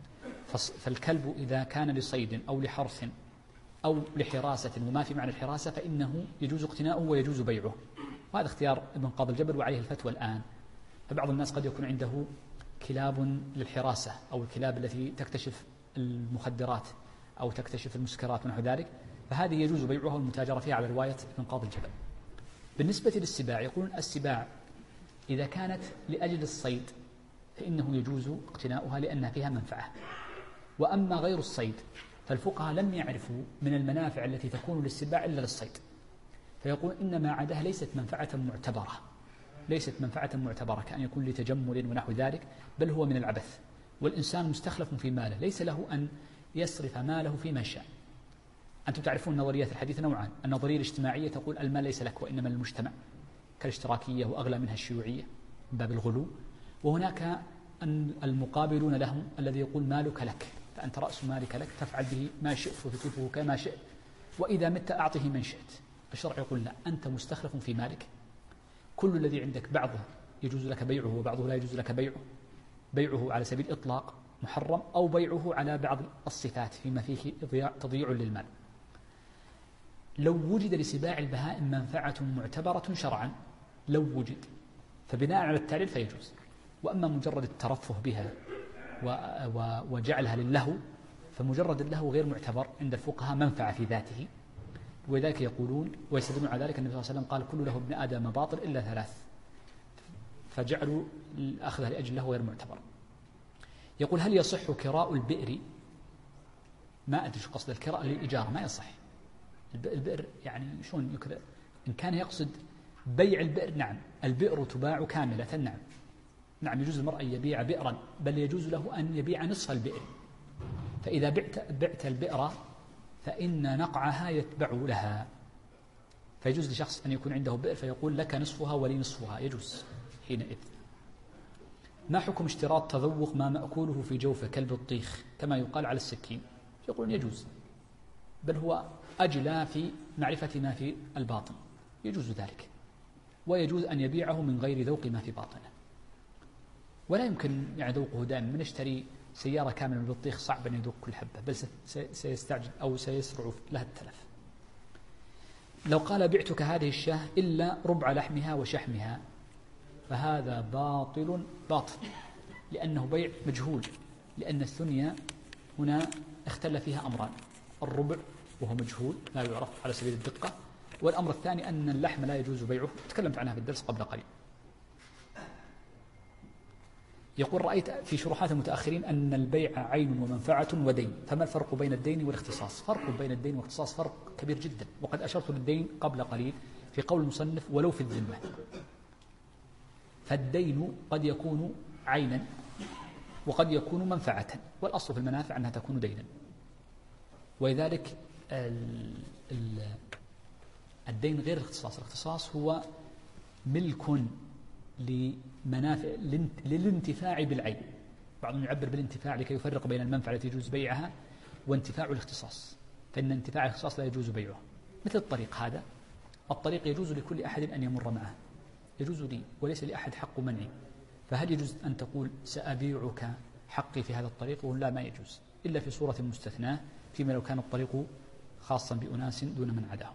فالكلب إذا كان لصيد أو لحرث أو لحراسة وما في معنى الحراسة فإنه يجوز اقتناؤه ويجوز بيعه، وهذا اختيار ابن قاضي الجبل وعليه الفتوى الآن. فبعض الناس قد يكون عنده كلاب للحراسة أو الكلاب التي تكتشف المخدرات أو تكتشف المسكرات ونحو ذلك، فهذه يجوز بيعها والمتاجرة فيها على رواية ابن قاضي الجبل. بالنسبة للسباع يقولون السباع إذا كانت لأجل الصيد فإنه يجوز اقتناؤها لأنها فيها منفعة، وأما غير الصيد فالفقهاء لم يعرفوا من المنافع التي تكون للسباع إلا للصيد، فيقول إن ما عداها ليست منفعة معتبرة، ليست منفعة معتبرة كأن يكون لتجمل ونحو ذلك، بل هو من العبث. والإنسان مستخلف في ماله، ليس له أن يصرف ماله فيما شاء. أنتم تعرفون نظريات الحديث نوعان: النظرية الاجتماعية تقول المال ليس لك وإنما للمجتمع، كالاشتراكية وأغلى منها الشيوعية من باب الغلو. وهناك المقابلون لهم الذي يقول مالك لك، فأنت رأس مالك لك، تفعل به ما شئت وتتلفه كما شئت، وإذا مت أعطه من شئت. الشرع يقول لا، أنت مستخلف في مالك، كل الذي عندك بعضه يجوز لك بيعه وبعضه لا يجوز لك بيعه، بيعه على سبيل الإطلاق محرم، أو بيعه على بعض الصفات فيما فيه تضييع للمال. لو وجد لسباع البهائم منفعة معتبرة شرعا، لو وجد، فبناء على التعليل فيجوز. وأما مجرد الترفه بها وجعلها للهو، فمجرد اللهو غير معتبر عند الفقهاء منفعة في ذاته. ولذلك يقولون ويستدلون على ذلك النبي صلى الله عليه وسلم قال: كل له ابن آدم باطل إلا ثلاث، فجعلوا أخذها لأجل له غير معتبر. يقول: هل يصح كراء البئر؟ ما أدري شو قصد الكراء للإجارة، ما يصح. البئر يعني شلون يكذا؟ إن كان يقصد بيع البئر، نعم، البئر تباع كاملة، نعم، نعم، يجوز المرء أن يبيع بئرا، بل يجوز له أن يبيع نصف البئر. فإذا بعت البئر فإن نقعها يتبع لها، فيجوز لشخص أن يكون عنده بئر فيقول: لك نصفها ولي نصفها، يجوز حينئذ. ما حكم اشتراط تذوق ما مأكوله في جوفه كالبطيخ كما يقال على السكين؟ يقولون يجوز، بل هو أجلى في معرفة ما في الباطن، يجوز ذلك، ويجوز أن يبيعه من غير ذوق ما في باطنه. ولا يمكن يعني ذوقه دائما. من يشتري سيارة كاملة من البطيخ صعب أن يذوق كل حبة، بل سيستعجل أو سيسرع لها التلف. لو قال: بعتك هذه الشاة إلا ربع لحمها وشحمها، فهذا باطل باطل، لأنه بيع مجهول، لأن الثنيا هنا اختل فيها أمران: الربع وهو مجهول لا يعرف على سبيل الدقة، والأمر الثاني أن اللحم لا يجوز بيعه، تكلمت عنها في الدرس قبل قليل. يقول: رأيت في شروحات المتأخرين أن البيع عين ومنفعة ودين، فما الفرق بين الدين والاختصاص؟ فرق بين الدين والاختصاص فرق كبير جدا، وقد أشرت للدين قبل قليل في قول المصنف: ولو في الذمة. فالدين قد يكون عينا وقد يكون منفعة، والأصل في المنافع أنها تكون دينا. ولذلك الدين غير الاختصاص. الاختصاص هو ملك لمنافع للانتفاع بالعين، بعضهم يعبر بالانتفاع لكي يفرق بين المنفعة التي يجوز بيعها وانتفاع الاختصاص، فإن انتفاع الاختصاص لا يجوز بيعه. مثل الطريق، هذا الطريق يجوز لكل أحد أن يمر معه، يجوز لي وليس لأحد حق منعي، فهل يجوز أن تقول: سأبيعك حقي في هذا الطريق؟ يقول: لا، ما يجوز، إلا في صورة مستثناة، فيما لو كان الطريق خاصا بأناس دون من عداهم.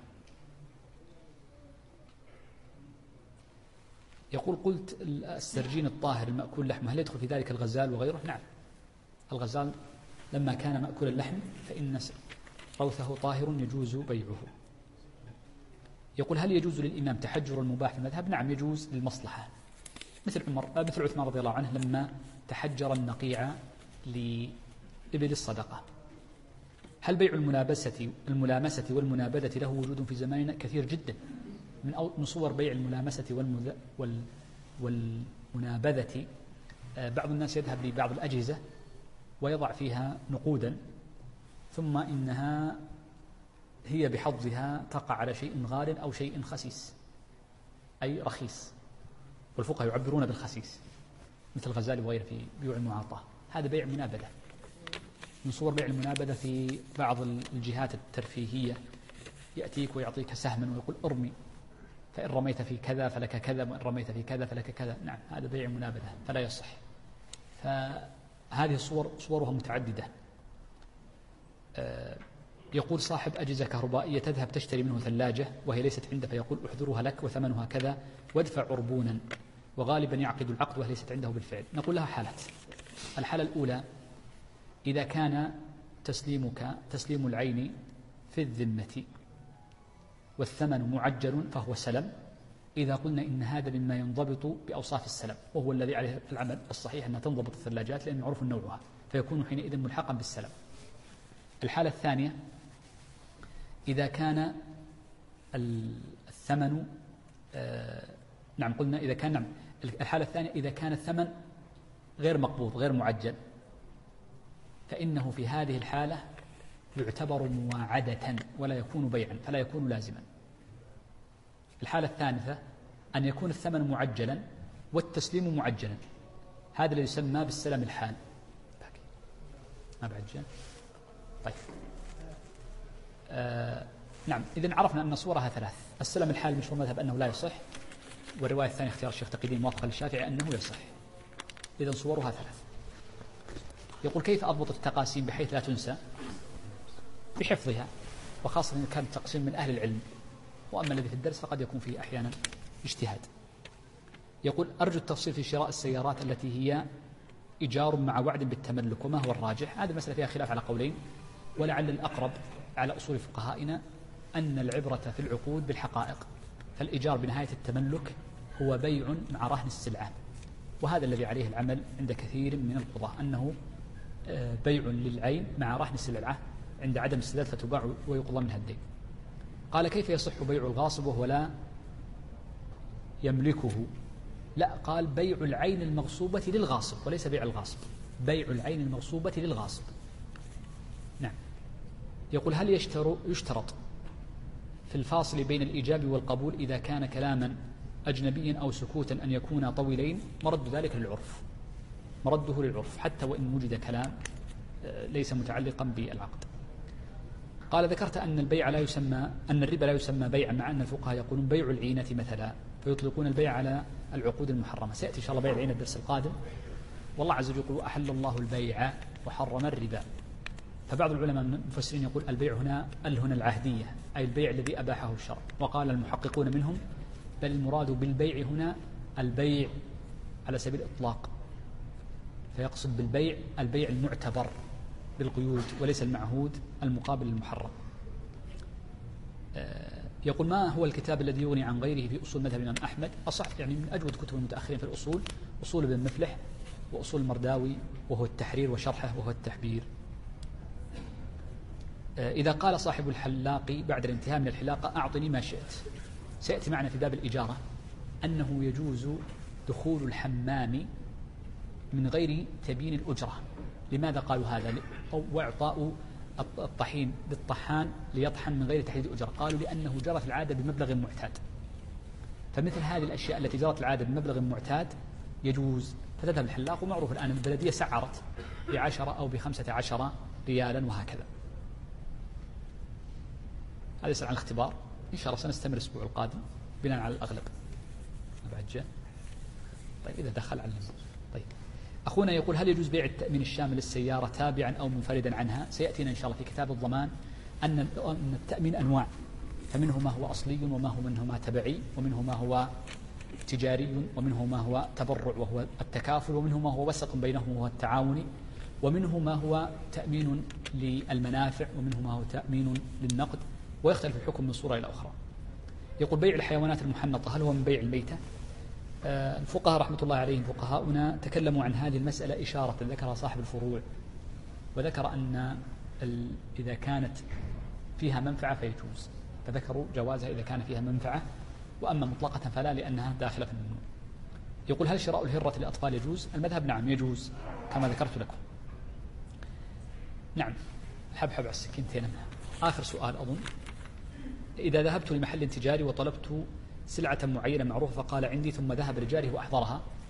يقول: قلت السرجين الطاهر المأكول لحمه، هل يدخل في ذلك الغزال وغيره؟ نعم، الغزال لما كان مأكول اللحم فإن روثه طاهر يجوز بيعه. يقول: هل يجوز للإمام تحجر المباح في المذهب؟ نعم، يجوز للمصلحة، مثل عثمان رضي الله عنه لما تحجر النقيع لإبل الصدقة. هل بيع الملامسة والمنابذة له وجود في زماننا؟ كثير جدا. من صور بيع الملامسة والمنابذة، بعض الناس يذهب لبعض الأجهزة ويضع فيها نقودا، ثم إنها هي بحظها تقع على شيء غال أو شيء خسيس، أي رخيص، والفقهاء يعبرون بالخسيس، مثل الغزالي وغيره في بيوع المعاطاة. هذا بيع منابذة. من صور بيع المنابذة في بعض الجهات الترفيهية، يأتيك ويعطيك سهما ويقول: ارمي، فإن رميت في كذا فلك كذا، وإن رميت في كذا فلك كذا. نعم، هذا بيع منابذة فلا يصح. فهذه صورها متعددة. يقول صاحب أجهزة كهربائية تذهب تشتري منه ثلاجة وهي ليست عنده، فيقول: أحضرها لك وثمنها كذا وادفع عربونا، وغالبا يعقد العقد وهي ليست عنده بالفعل. نقول لها حالات. الحالة الأولى: إذا كان تسليم العين في الذمة والثمن معجل فهو سلم، إذا قلنا إن هذا مما ينضبط بأوصاف السلم، وهو الذي عليه العمل الصحيح أنها تنضبط الثلاجات لأن معروف نوعها، فيكون حينئذ ملحقا بالسلم. الحالة الثانية إذا كان الثمن نعم قلنا إذا كان نعم الحالة الثانية إذا كان الثمن غير مقبوض غير معجل، فإنه في هذه الحالة يعتبر مواعدة ولا يكون بيعا فلا يكون لازما. الحالة الثالثة أن يكون الثمن معجلا والتسليم معجلا، هذا اللي يسمى بالسلم الحال. ما بعجل. طيب نعم إذن عرفنا أن صورها ثلاث. السلم الحال مشهور مذهب أنه لا يصح، والرواية الثانية اختيار الشيخ تقي الدين موافقة للشافعي أنه يصح. إذن صورها ثلاث. يقول كيف أضبط التقاسيم بحيث لا تنسى؟ بحفظها، وخاصة إن كان التقسيم من أهل العلم، وأما الذي في الدرس فقد يكون فيه أحيانا اجتهاد. يقول أرجو التفصيل في شراء السيارات التي هي إيجار مع وعد بالتملك، وما هو الراجح؟ هذه المسألة فيها خلاف على قولين، ولعل الأقرب على أصول فقهائنا أن العبرة في العقود بالحقائق، فالإيجار بنهاية التملك هو بيع مع رهن السلعة، وهذا الذي عليه العمل عند كثير من القضاة، أنه بيع للعين مع رهن السلعة عند عدم السداد فتباع ويقضى منها الدين. قال كيف يصح بيع الغاصب وهو لا يملكه؟ لا، قال بيع العين المغصوبة للغاصب وليس بيع الغاصب، بيع العين المغصوبة للغاصب. نعم. يقول هل يشترط في الفاصل بين الإيجاب والقبول إذا كان كلاما أجنبيا أو سكوتا أن يكون طويلين؟ مرد ذلك للعرف، مرده للعرف حتى وإن وجد كلام ليس متعلقا بالعقد. قال ذكرت أن البيع لا يسمى، أن الربا لا يسمى بيعا، مع أن الفقهاء يقولون بيع العينة مثلا، فيطلقون البيع على العقود المحرمة. سيأتي إن شاء الله بيع العينة الدرس القادم. والله عز وجل يقول أحل الله البيع وحرم الربا، فبعض العلماء من المفسرين يقول البيع هنا العهدية، أي البيع الذي أباحه الشرع. وقال المحققون منهم بل المراد بالبيع هنا البيع على سبيل الإطلاق، فيقصد بالبيع البيع المعتبر بالقيود وليس المعهود المقابل للمحرم. يقول ما هو الكتاب الذي يغني عن غيره في أصول مذهب الإمام أحمد؟ أصح يعني من أجود كتب المتأخرين في الأصول أصول ابن مفلح وأصول المرداوي وهو التحرير وشرحه وهو التحبير. إذا قال صاحب الحلاق بعد الانتهاء من الحلاقة أعطني ما شئت، سيأتي معنا في باب الإجارة أنه يجوز دخول الحمام من غير تبيين الأجرة. لماذا قالوا هذا؟ وإعطاء الطحين للطحان ليطحن من غير تحديد أجرة. قالوا لأنه جرت العادة بمبلغ معتاد، فمثل هذه الأشياء التي جرت العادة بمبلغ معتاد يجوز. فتذهب الحلاق، ومعروف الآن البلدية سعرت ب10 أو ب15 ريالا وهكذا. هذا يسأل عن الاختبار، إن شاء الله سنستمر الأسبوع القادم بناء على الأغلب. بعد جاء طيب إذا دخل علم. طيب أخونا يقول هل يجوز بيع التأمين الشامل للسيارة تابعا أو منفردا عنها؟ سيأتينا إن شاء الله في كتاب الضمان أن التأمين أنواع، فمنه ما هو أصلي ومنه ما تبعي، ومنه ما هو تجاري، ومنه ما هو تبرع وهو التكافل، ومنه ما هو وسط بينهم وهو التعاوني، ومنه ما هو تأمين للمنافع، ومنه ما هو تأمين للنقد، ويختلف الحكم من صورة إلى أخرى. يقول بيع الحيوانات المحنطة هل هو من بيع الميتة؟ الفقهاء رحمة الله عليهم فقهاؤنا تكلموا عن هذه المسألة إشارة ذكرها صاحب الفروع، وذكر أن إذا كانت فيها منفعة فيجوز، فذكروا جوازها إذا كان فيها منفعة، وأما مطلقة فلا لأنها داخلة في الممنوع. يقول هل شراء الهرة للأطفال يجوز؟ المذهب نعم يجوز كما ذكرت لكم. نعم حبحب على السكينتين منها. آخر سؤال أظن، إذا ذهبت لمحل تجاري وطلبت سلعة معينة معروفة فقال عندي، ثم ذهب لجاره وأحضرها،